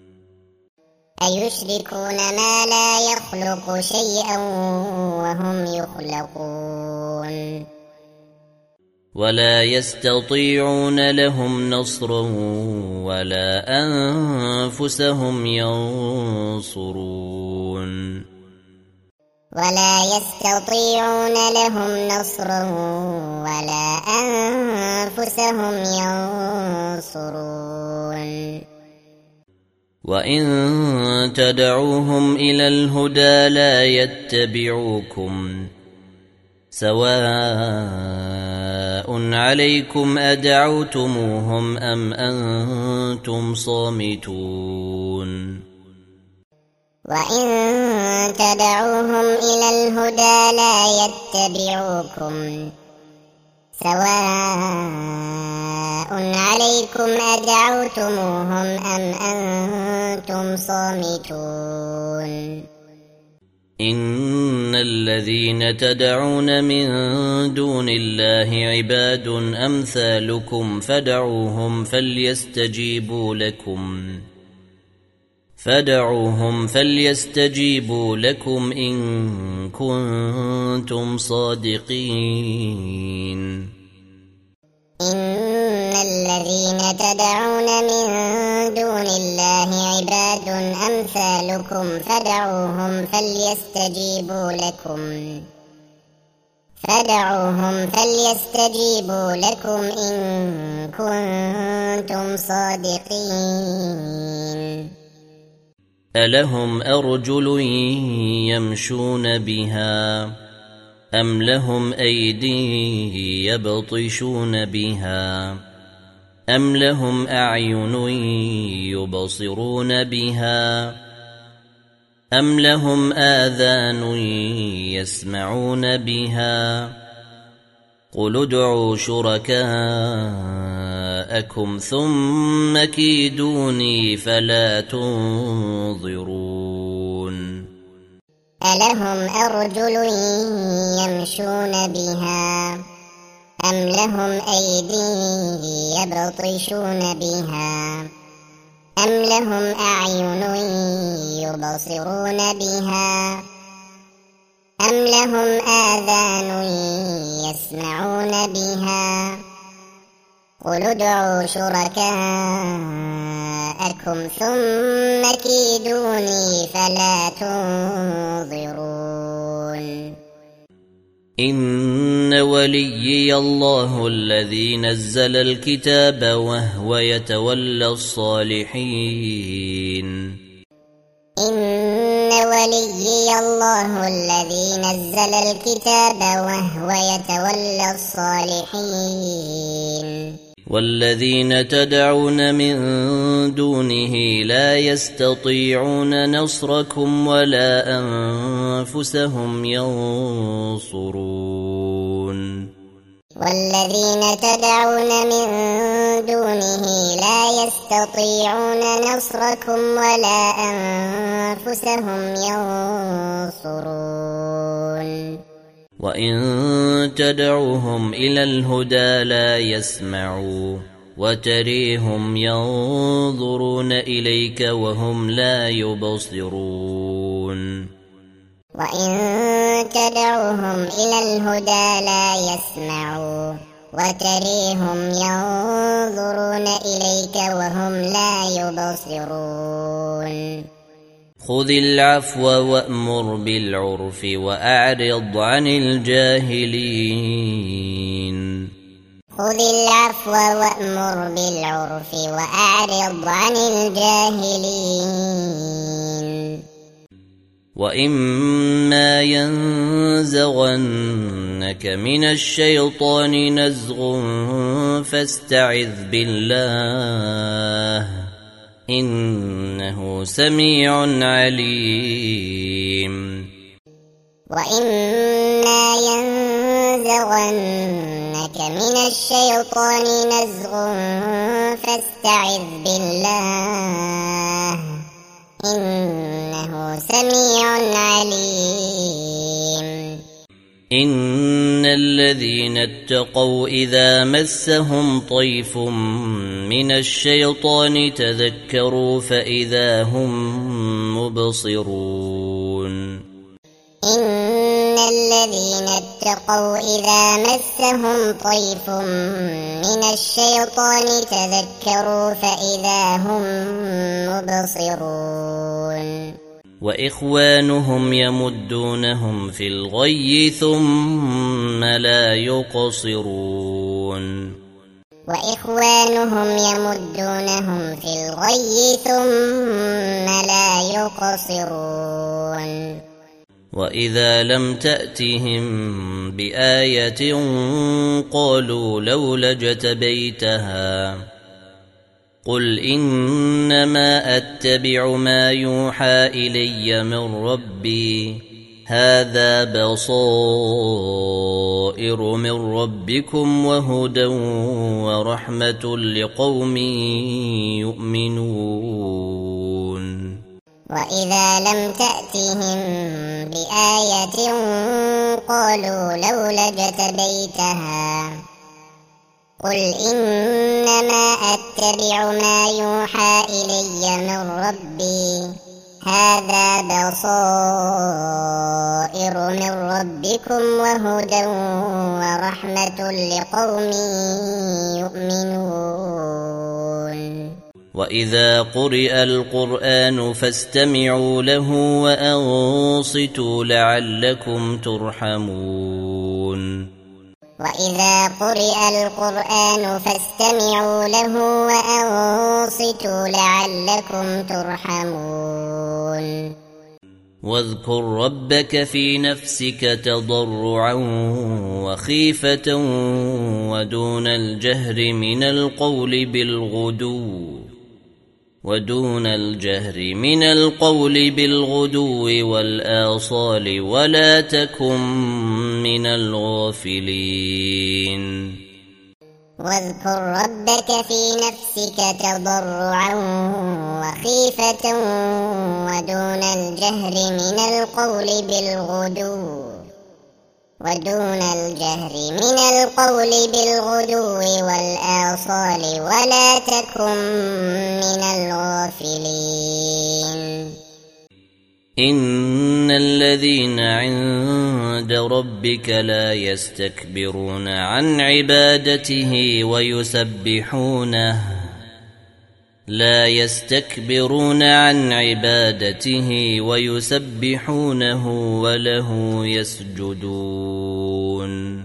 B: أيشركون ما لا يخلق شيئا وهم يخلقون
A: ولا يستطيعون لهم نصرا ولا أنفسهم ينصرون
B: ولا يستطيعون لهم نصرا ولا أنفسهم ينصرون
A: وإن تدعوهم إلى الهدى لا يتبعوكم سواء عليكم أدعوتموهم أم أنتم صامتون
B: وإن تدعوهم إلى الهدى لا يتبعوكم سواء عليكم آبائكم أدعوتموهم أم أنتم صامتون
A: إن الذين تدعون من دون الله عباد أمثالكم فدعوهم فليستجيبوا لكم فدعوهم فليستجيبوا لكم إن كنتم صادقين
B: إن الذين تدعون من دون الله عباد أمثالكم فدعوهم فليستجيبوا لكم فدعوهم فليستجيبوا لكم إن كنتم صادقين
A: ألهم أرجل يمشون بها أم لهم أيدي يبطشون بها أم لهم أعين يبصرون بها أم لهم آذان يسمعون بها قل ادعوا شركاءكم ثم كيدوني فلا تنظرون
B: ألهم أرجل يمشون بها أم لهم أيدي يبطشون بها أم لهم أعين يبصرون بها أم لهم آذان يسمعون بها قل ادعوا شركاءكم ثم كيدوني فلا تنظرون
A: إن وليي الله الذي نزل الكتاب وهو يتولى الصالحين
B: إن وليي الله الذي نزل الكتاب وهو يتولى الصالحين
A: والذين تدعون من دونه لا يستطيعون نصركم ولا أنفسهم ينصرون
B: والذين تدعون من دونه لا يستطيعون نصركم ولا أنفسهم ينصرون
A: وإن تدعوهم إلى الهدى لا يسمعوا وتريهم ينظرون إليك وهم لا يبصرون
B: وإن تدعوهم إلى الهدى لا يسمعوا وتريهم ينظرون إليك وهم لا يبصرون
A: خذ العفو وأمر بالعرف وأعرض عن الجاهلين
B: خذ العفو وأمر بالعرف وأعرض عن الجاهلين
A: وإما ينزغنك من الشيطان نزغ فاستعذ بالله إنه سميع عليم
B: وإما ينزغنك من الشيطان نزغ فاستعذ بالله إنه سميع عليم
A: إن الذين اتقوا إذا مسهم طيف من الشيطان تذكروا فإذا هم مبصرون
B: إن الذين اتقوا إذا مسهم طيف من الشيطان تذكروا فإذا هم مبصرون
A: وإخوانهم يمدونهم في الغي ثم لا يقصرون
B: وإخوانهم يمدونهم في الغي ثم لا يقصرون
A: وإذا لم تأتهم بآية قالوا لولا اجتبيتها قل إنما أتبع ما يوحى إلي من ربي هذا بصائر من ربكم وهدى ورحمة لقوم يؤمنون
B: وإذا لم تأتهم بآية قالوا لولا اجتبيتها قل إنما أتبع ما يوحى إلي من ربي هذا بصائر من ربكم وهدى ورحمة لقوم يؤمنون
A: وإذا قرئ القرآن فاستمعوا له وأنصتوا لعلكم ترحمون
B: وإذا قرئ القرآن فاستمعوا له وأنصتوا لعلكم ترحمون
A: واذكر ربك في نفسك تضرعا وخيفة ودون الجهر من القول بالغدو ودون الجهر من القول بالغدو والآصال ولا تكن من الغافلين
B: واذكر ربك في نفسك تضرعا وخيفة ودون الجهر من القول بالغدو ودون الجهر من القول بالغدو والآصال ولا تكن من الغافلين
A: إن الذين عند ربك لا يستكبرون عن عبادته ويسبحونه لا يستكبرون عن عبادته ويسبحونه وله يسجدون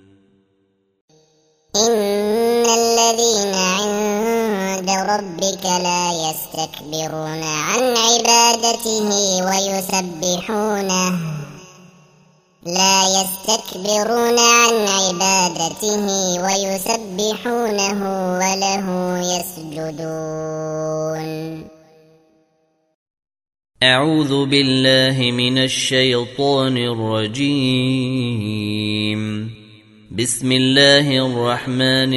B: إن الذين عند ربك لا يستكبرون عن عبادته ويسبحونه لا يستكبرون عن عبادته ويسبحونه وله يسجدون
A: أعوذ بالله من الشيطان الرجيم بسم الله الرحمن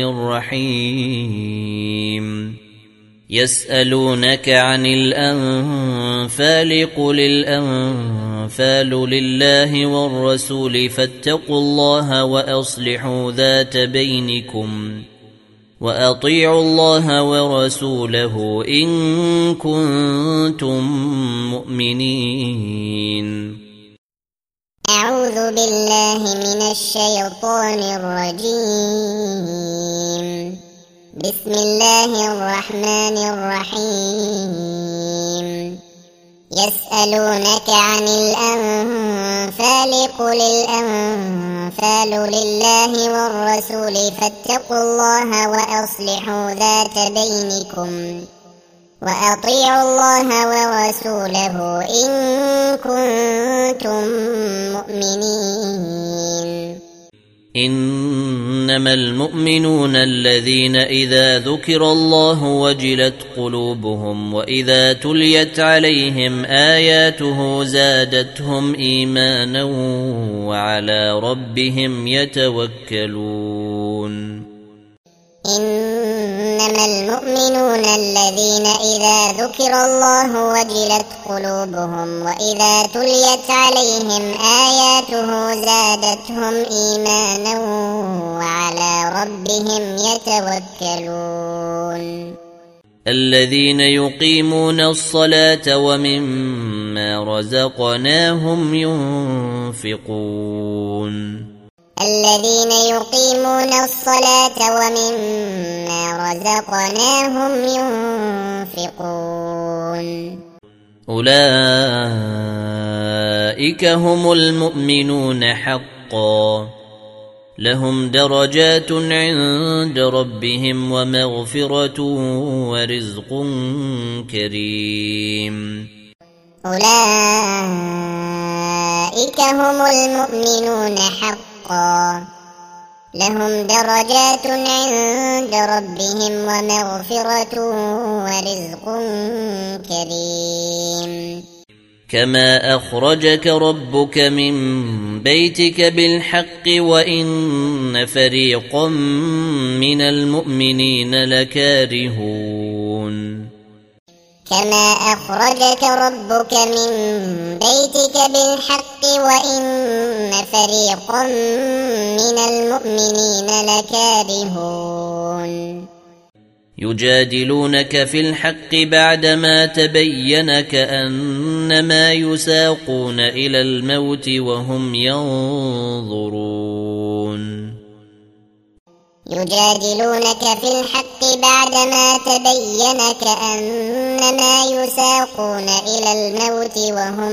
A: الرحيم يسألونك عن الأنفال قل الأنفال لله والرسول فاتقوا الله وأصلحوا ذات بينكم وأطيعوا الله ورسوله إن كنتم مؤمنين
B: أعوذ بالله من الشيطان الرجيم بسم الله الرحمن الرحيم يسألونك عن الأنفال قل الأنفال لله والرسول فاتقوا الله وأصلحوا ذات بينكم وأطيعوا الله ورسوله إن كنتم مؤمنين
A: إنما المؤمنون الذين إذا ذكر الله وجلت قلوبهم وإذا تليت عليهم آياته زادتهم إيمانا وعلى ربهم يتوكلون
B: إنما المؤمنون الذين إذا ذكر الله وجلت قلوبهم وإذا تليت عليهم آياته زادتهم إيمانا وعلى ربهم يتوكلون
A: الذين يقيمون الصلاة ومما رزقناهم ينفقون
B: الذين يقيمون الصلاة ومما رزقناهم ينفقون
A: أولئك هم المؤمنون حقا لهم درجات عند ربهم ومغفرة ورزق كريم
B: أولئك هم المؤمنون حقا لهم درجات عند ربهم ومغفرة ورزق كريم
A: كما أخرجك ربك من بيتك بالحق وإن فريقا من المؤمنين لكارهون
B: كما أخرجك ربك من بيتك بالحق وإن فريقا من المؤمنين لكارهون
A: يجادلونك في الحق بعدما تبين كأنما يساقون إلى الموت وهم ينظرون
B: يجادلونك في الحق بعدما تبين كأنما يساقون إلى الموت وهم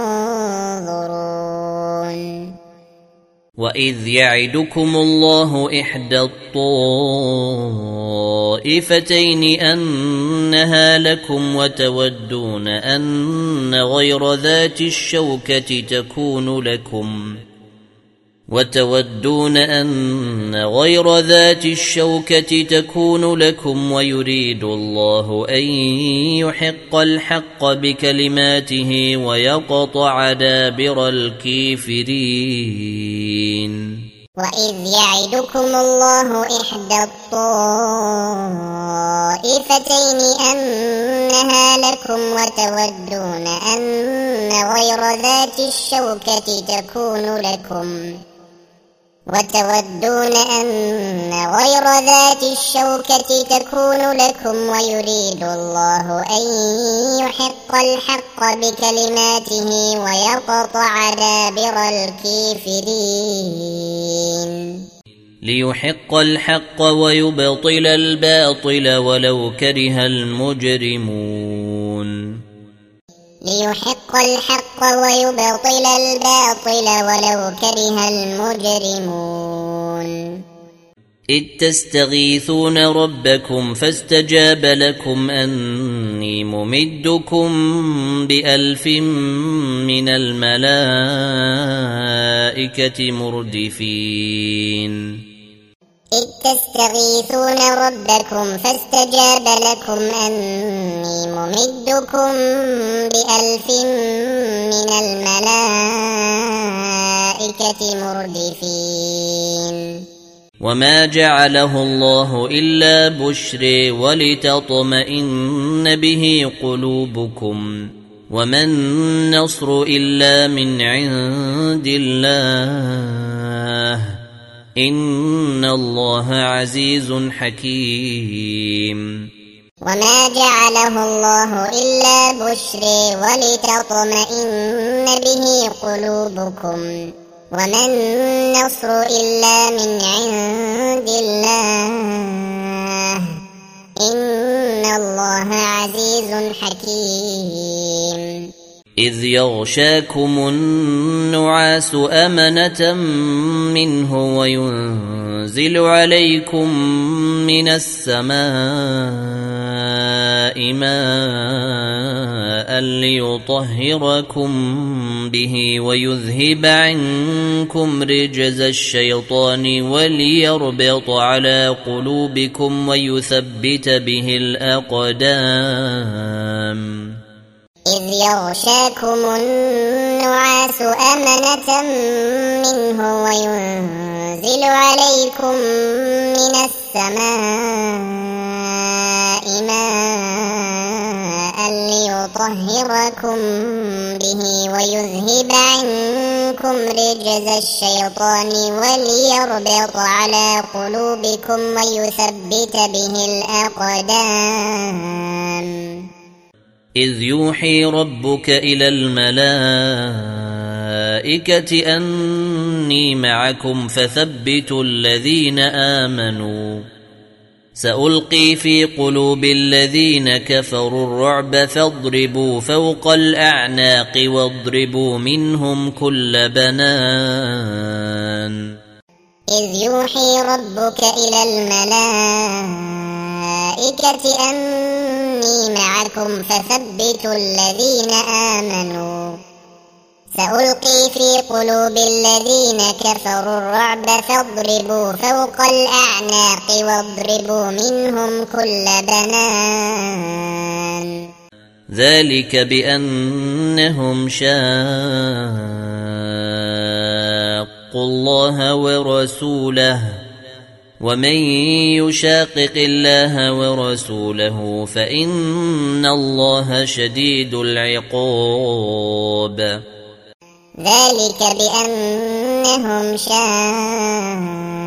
B: ينظرون
A: وإذ يعدكم الله إحدى الطائفتين أنها لكم وتودون أن غير ذات الشوكة تكون لكم وتودون أن غير ذات الشوكة تكون لكم ويريد الله أن يحق الحق بكلماته ويقطع دابر الكافرين
B: وإذ يعدكم الله إحدى الطائفتين أنها لكم وتودون أن غير ذات الشوكة تكون لكم وتودون أن غير ذات الشوكة تكون لكم ويريد الله أن يحق الحق بكلماته ويقطع دابر الكافرين
A: ليحق الحق ويبطل الباطل ولو كره المجرمون
B: ليحق الحق ويبطل الباطل ولو كره المجرمون
A: إذ تستغيثون ربكم فاستجاب لكم أني ممدكم بألف من الملائكة مردفين
B: إذ تستغيثون ربكم فاستجاب لكم أني ممدكم بألف من الملائكة مردفين
A: وما جعله الله إلا بشرى ولتطمئن به قلوبكم وما النصر إلا من عند الله إن الله عزيز حكيم
B: وما جعله الله إلا بشرى ولتطمئن به قلوبكم وما النصر إلا من عند الله إن الله عزيز حكيم
A: إذ يغشاكم النعاس أمنة منه وينزل عليكم من السماء ماء ليطهركم به ويذهب عنكم رجز الشيطان وليربط على قلوبكم ويثبت به الأقدام
B: إذ يغشاكم النعاس أمنة منه وينزل عليكم من السماء ماء ليطهركم به ويذهب عنكم رجز الشيطان وليربط على قلوبكم ويثبت به الأقدام
A: إذ يوحي ربك إلى الملائكة أني معكم فثبتوا الذين آمنوا سألقي في قلوب الذين كفروا الرعب فاضربوا فوق الأعناق واضربوا منهم كل بنان
B: إذ يوحي ربك إلى الملائكة أني معكم فثبتوا الذين آمنوا سألقي في قلوب الذين كفروا الرعب فاضربوا فوق الأعناق واضربوا منهم كل بنان
A: ذلك بأنهم شاقوا الله ورسوله ومن يشاقق الله ورسوله فإن الله شديد العقاب.
B: ذلك بأنهم شاقوا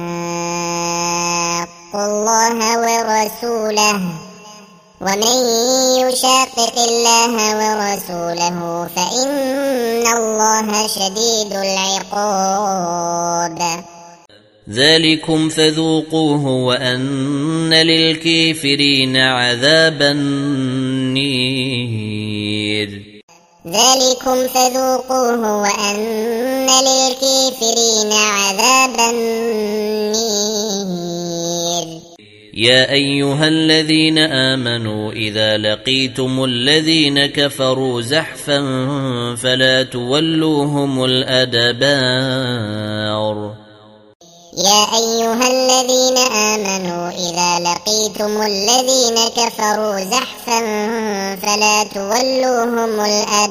B: الله ورسوله ومن يشاقق الله ورسوله فإن الله شديد العقاب.
A: ذلكم فذوقوه وأن للكافرين عذاب النير.
B: ذلكم فذوقوه وأن للكافرين عذاب النير.
A: يا أيها الذين آمنوا إذا لقيتم الذين كفروا زحفا فلا تولوهم الأدبار.
B: يا أيها الذين آمنوا إذا لقيتم الذين كفروا زحفا فلا تولوهم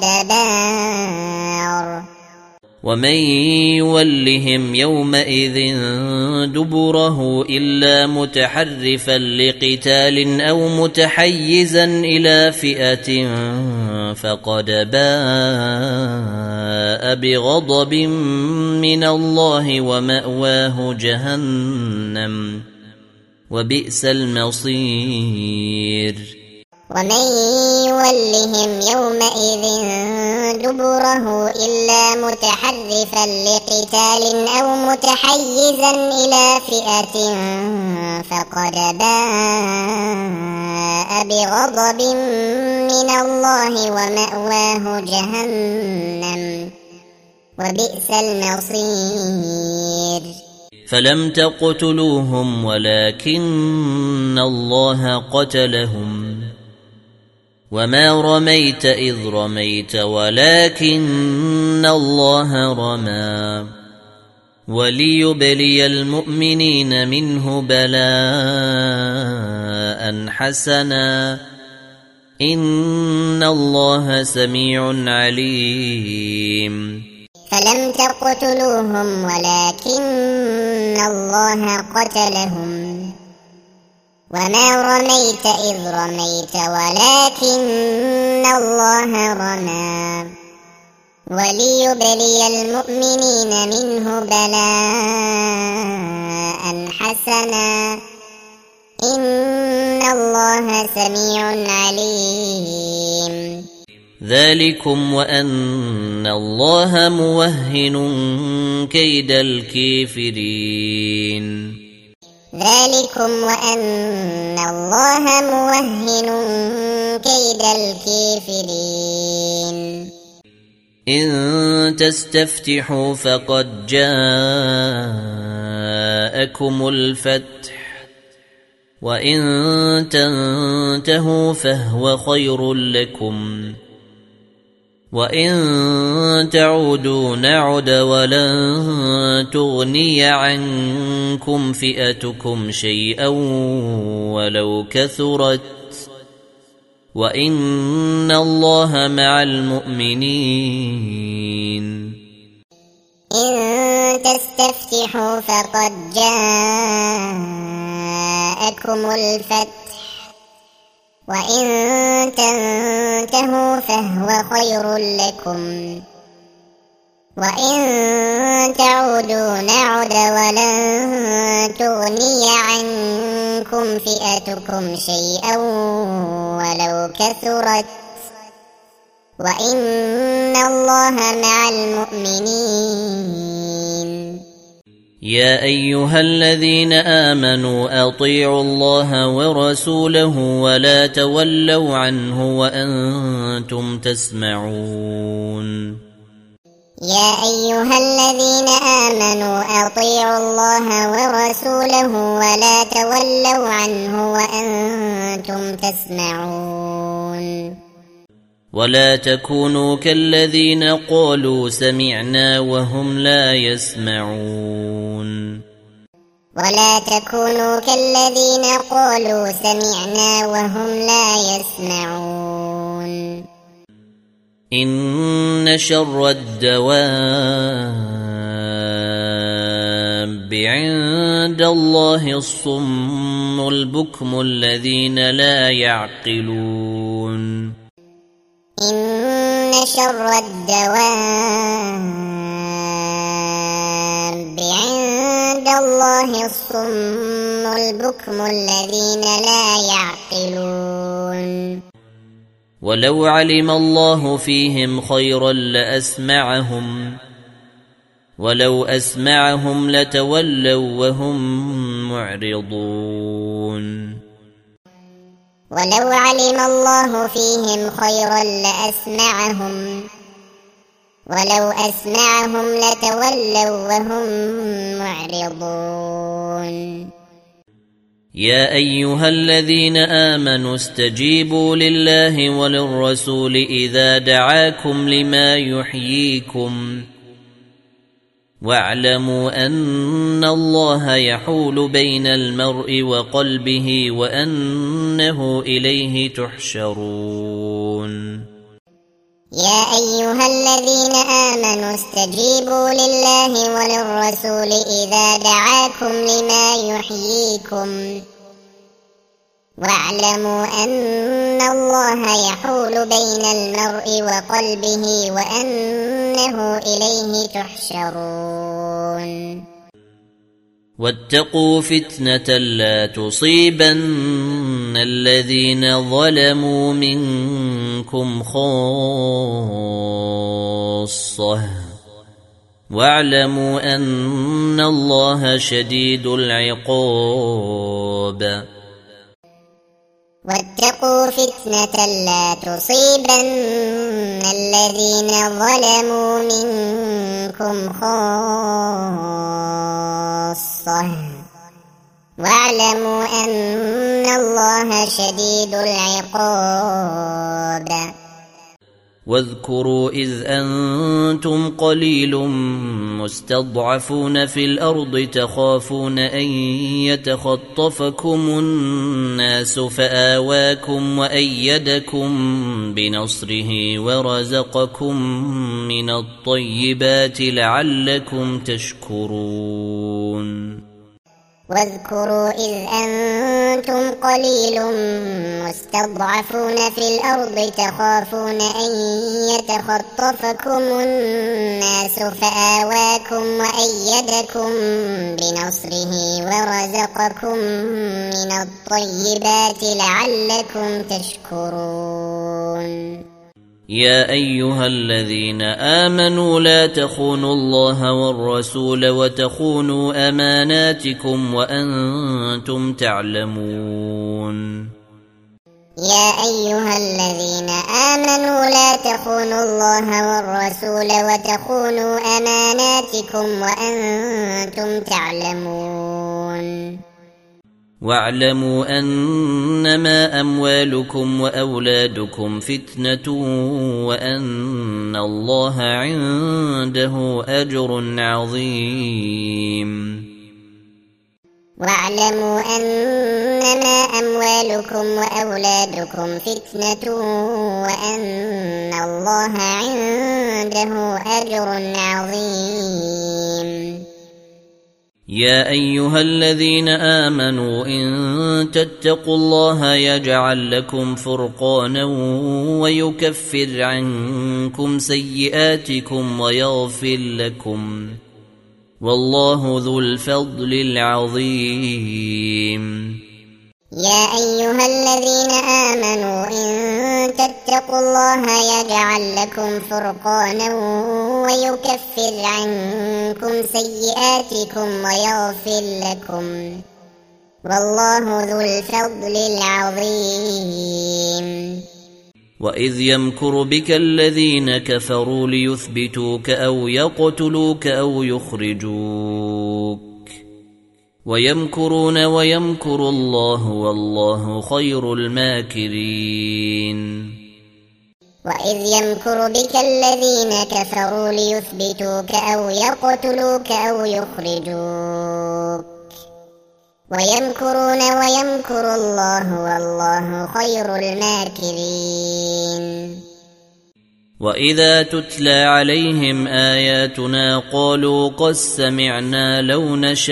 B: الأدبار.
A: ومن يولهم يومئذ دبره إلا متحرفا لقتال أو متحيزا إلى فئة فقد باء بغضب من الله ومأواه جهنم وبئس المصير.
B: ومن يولهم يومئذ دبره إلا متحرفا لقتال أو متحيزا إلى فئة فقد باء بغضب من الله ومأواه جهنم وبئس المصير.
A: فلم تقتلوهم ولكن الله قتلهم وما رميت إذ رميت ولكن الله رمى وليبلي المؤمنين منه بلاء حسنا إن الله سميع عليم.
B: فلم تقتلوهم ولكن الله قتلهم وما رميت إذ رميت ولكن الله رمى وليبلي المؤمنين منه بلاء حسنا إن الله سميع عليم.
A: ذلكم وأن الله موهن كيد الكافرين.
B: ذلكم وأن الله موهن كيد الكافرين.
A: إن تستفتحوا فقد جاءكم الفتح وإن تنتهوا فهو خير لكم وإن تعودوا نعد ولن تغني عنكم فئتكم شيئا ولو كثرت وإن الله مع المؤمنين.
B: إن تستفتحوا فقد جاءكم الفتح وإن تنتهوا فهو خير لكم وإن تعودوا نعد ولن تغني عنكم فئتكم شيئا ولو كثرت وإن الله مع المؤمنين.
A: يا أيها الذين آمنوا أطيعوا الله ورسوله ولا تولوا عنه وأنتم تسمعون.
B: يا أيها الذين آمنوا أطيعوا الله ورسوله ولا تولوا عنه وأنتم تسمعون.
A: ولا تكونوا كالذين قالوا سمعنا وهم لا يسمعون.
B: ولا تكونوا كالذين قالوا سمعنا وهم لا يسمعون.
A: إن شر الدواب عند الله الصم البكم الذين لا يعقلون
B: إن شر الدواب عند الله الصم البكم الذين لا يعقلون
A: ولو علم الله فيهم خيرا لأسمعهم ولو أسمعهم لتولوا وهم معرضون
B: ولو علم الله فيهم خيرا لأسمعهم ولو أسمعهم لتولوا وهم معرضون
A: يا أيها الذين آمنوا استجيبوا لله وللرسول إذا دعاكم لما يحييكم واعلموا أن الله يحول بين المرء وقلبه وأنه إليه تحشرون
B: يا أيها الذين آمنوا استجيبوا لله وللرسول إذا دعاكم لما يحييكم واعلموا أن الله يحول بين المرء وقلبه وأنه إليه تحشرون
A: واتقوا فتنة لا تصيبن الذين ظلموا منكم خاصة واعلموا أن الله شديد العقاب
B: واتقوا فتنة لا تصيبن الذين ظلموا منكم خاصة واعلموا أن الله شديد العقاب
A: واذكروا إذ أنتم قليل مستضعفون في الأرض تخافون أن يتخطفكم الناس فآواكم وأيدكم بنصره ورزقكم من الطيبات لعلكم تشكرون
B: واذكروا إذ أنتم قليل مستضعفون في الأرض تخافون أن يتخطفكم الناس فآواكم وأيدكم بنصره ورزقكم من الطيبات لعلكم تشكرون
A: يا أيها الذين آمنوا لا تخونوا الله والرسول وتخونوا أماناتكم وأنتم تعلمون
B: يا أيها الذين آمنوا لا تخونوا الله والرسول وتخونوا أماناتكم وأنتم تعلمون
A: واعلموا أنما أموالكم وأولادكم فتنة وأن الله عنده أجر عظيم
B: واعلموا أنما أموالكم وأولادكم فتنة وأن الله عنده أجر عظيم
A: يا أيها الذين آمنوا إن تتقوا الله يجعل لكم فرقانا ويكفر عنكم سيئاتكم ويغفر لكم والله ذو الفضل العظيم
B: يا أيها الذين آمنوا إن تتقوا الله يجعل لكم فرقانا ويكفر عنكم سيئاتكم ويغفر لكم والله ذو الفضل العظيم
A: وإذ يمكر بك الذين كفروا ليثبتوك أو يقتلوك أو يخرجوك ويمكرون ويمكر الله والله خير الماكرين
B: وإذ يمكر بك الذين كفروا ليثبتوك أو يقتلوك أو يخرجوك ويمكرون ويمكر الله والله خير الماكرين
A: وإذا تتلى عليهم آياتنا قالوا قد سمعنا لو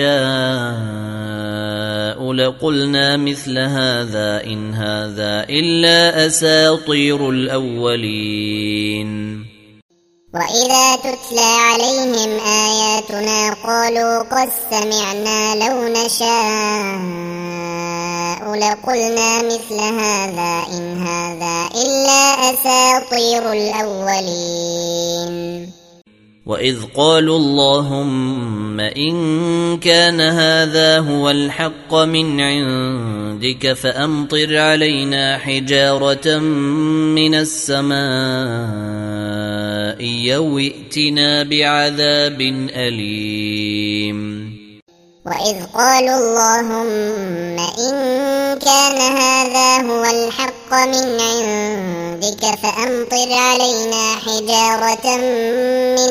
A: نشاء لقلنا مثل هذا إن هذا إلا أساطير الأولين.
B: وإذا تتلى عليهم آياتنا قالوا قد سمعنا لو نشاء لقلنا مثل هذا إن هذا إلا أساطير الأولين.
A: وإذ قالوا اللهم إن كان هذا هو الحق من عندك فأمطر علينا حجارة من السماء أو ائتنا بعذاب أليم.
B: وإذ قالوا اللهم إن كان هذا هو الحق من عندك فأمطر علينا حجارة من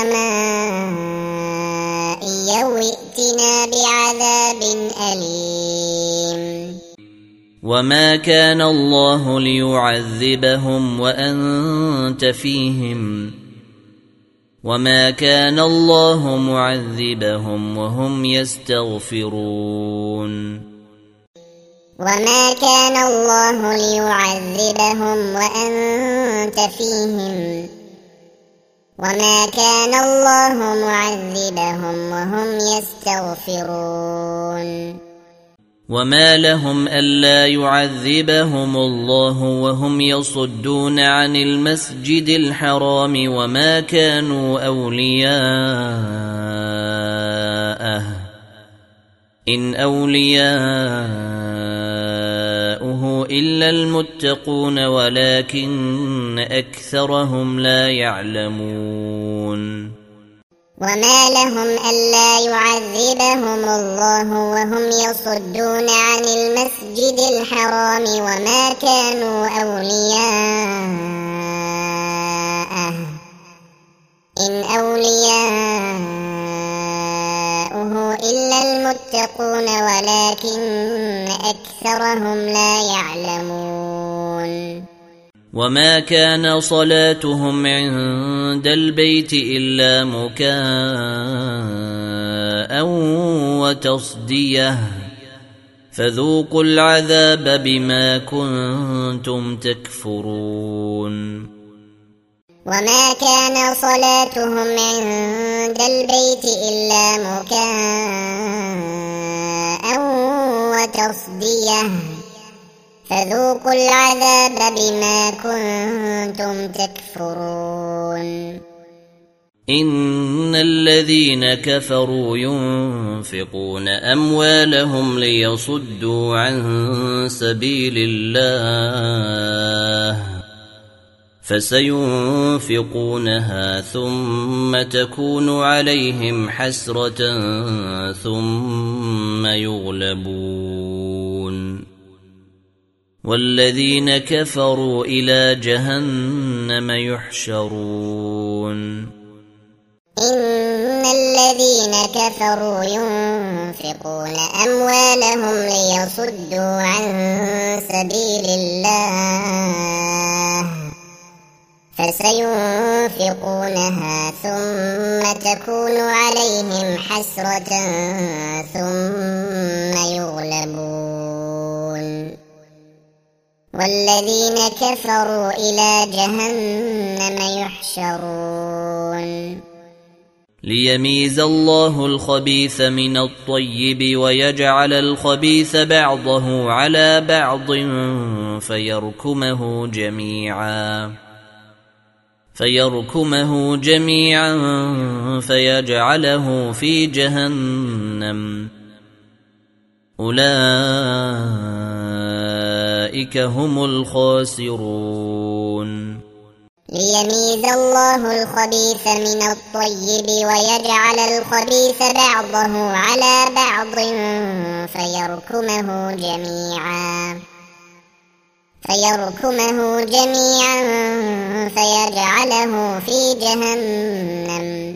B: السماء أو ائتنا بعذاب أليم.
A: وما كان الله ليعذبهم وأنت فيهم وما كان الله معذبهم وهم يستغفرون.
B: وما كان الله ليعذبهم وأنت فيهم وما كان الله معذبهم وهم يستغفرون.
A: وما لهم ألا يعذبهم الله وهم يصدون عن المسجد الحرام وما كانوا أولياءه إن أولياؤه إلا المتقون ولكن أكثرهم لا يعلمون.
B: وما لهم ألا يعذبهم الله وهم يصدون عن المسجد الحرام وما كانوا أولياءه إن أولياؤه إلا المتقون ولكن أكثرهم لا يعلمون.
A: وما كان صلاتهم عند البيت إلا مكاء وتصدية فذوقوا العذاب بما كنتم تكفرون.
B: وما كان صلاتهم عند البيت إلا مكاء وتصدية فذوقوا العذاب بما كنتم تكفرون.
A: إن الذين كفروا ينفقون أموالهم ليصدوا عن سبيل الله فسينفقونها ثم تكون عليهم حسرة ثم يغلبون والذين كفروا إلى جهنم يحشرون.
B: إن الذين كفروا ينفقون أموالهم ليصدوا عن سبيل الله فسينفقونها ثم تكون عليهم حسرة ثم يغلبون والذين كفروا إلى جهنم يحشرون.
A: ليميز الله الخبيث من الطيب ويجعل الخبيث بعضه على بعض فيركمه جميعا فيركمه جميعا فيجعله في جهنم أولئك هم الخاسرون.
B: ليميز الله الخبيث من الطيب ويجعل الخبيث بعضه على بعض فيركمه جميعا فيركمه جميعا فيجعله في جهنم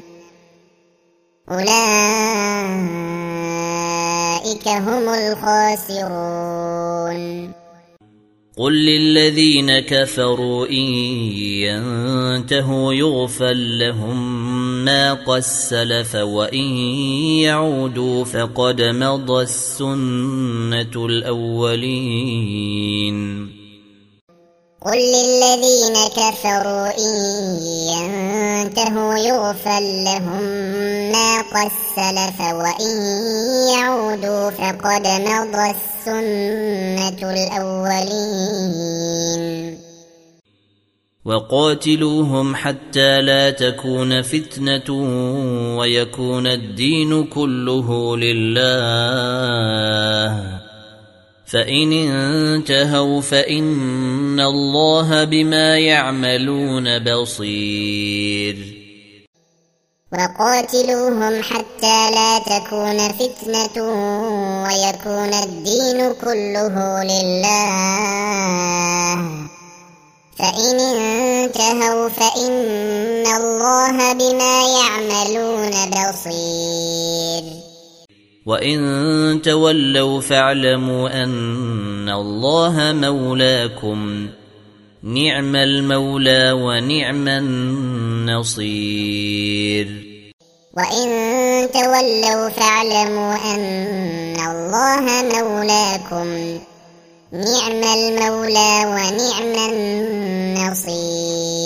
B: أولئك هم الخاسرون.
A: قل للذين كفروا إن ينتهوا يغفر لهم ما قد سلف وإن يعودوا فقد مضت سنة الأولين
B: قل للذين كفروا إن ينتهوا يغفر لهم ما قد سلف وإن يعودوا فقد مضت سنة الأولين
A: وقاتلوهم حتى لا تكون فتنة ويكون الدين كله لله فإن انتهوا فإن الله بما يعملون بصير
B: وقاتلوهم حتى لا تكون فتنة ويكون الدين كله لله فإن انتهوا فإن الله بما يعملون بصير
A: وإن تولوا فاعلموا أن الله مولاكم نعم المولى ونعم النصير
B: وإن تولوا فاعلموا أن الله مولاكم نعم المولى ونعم النصير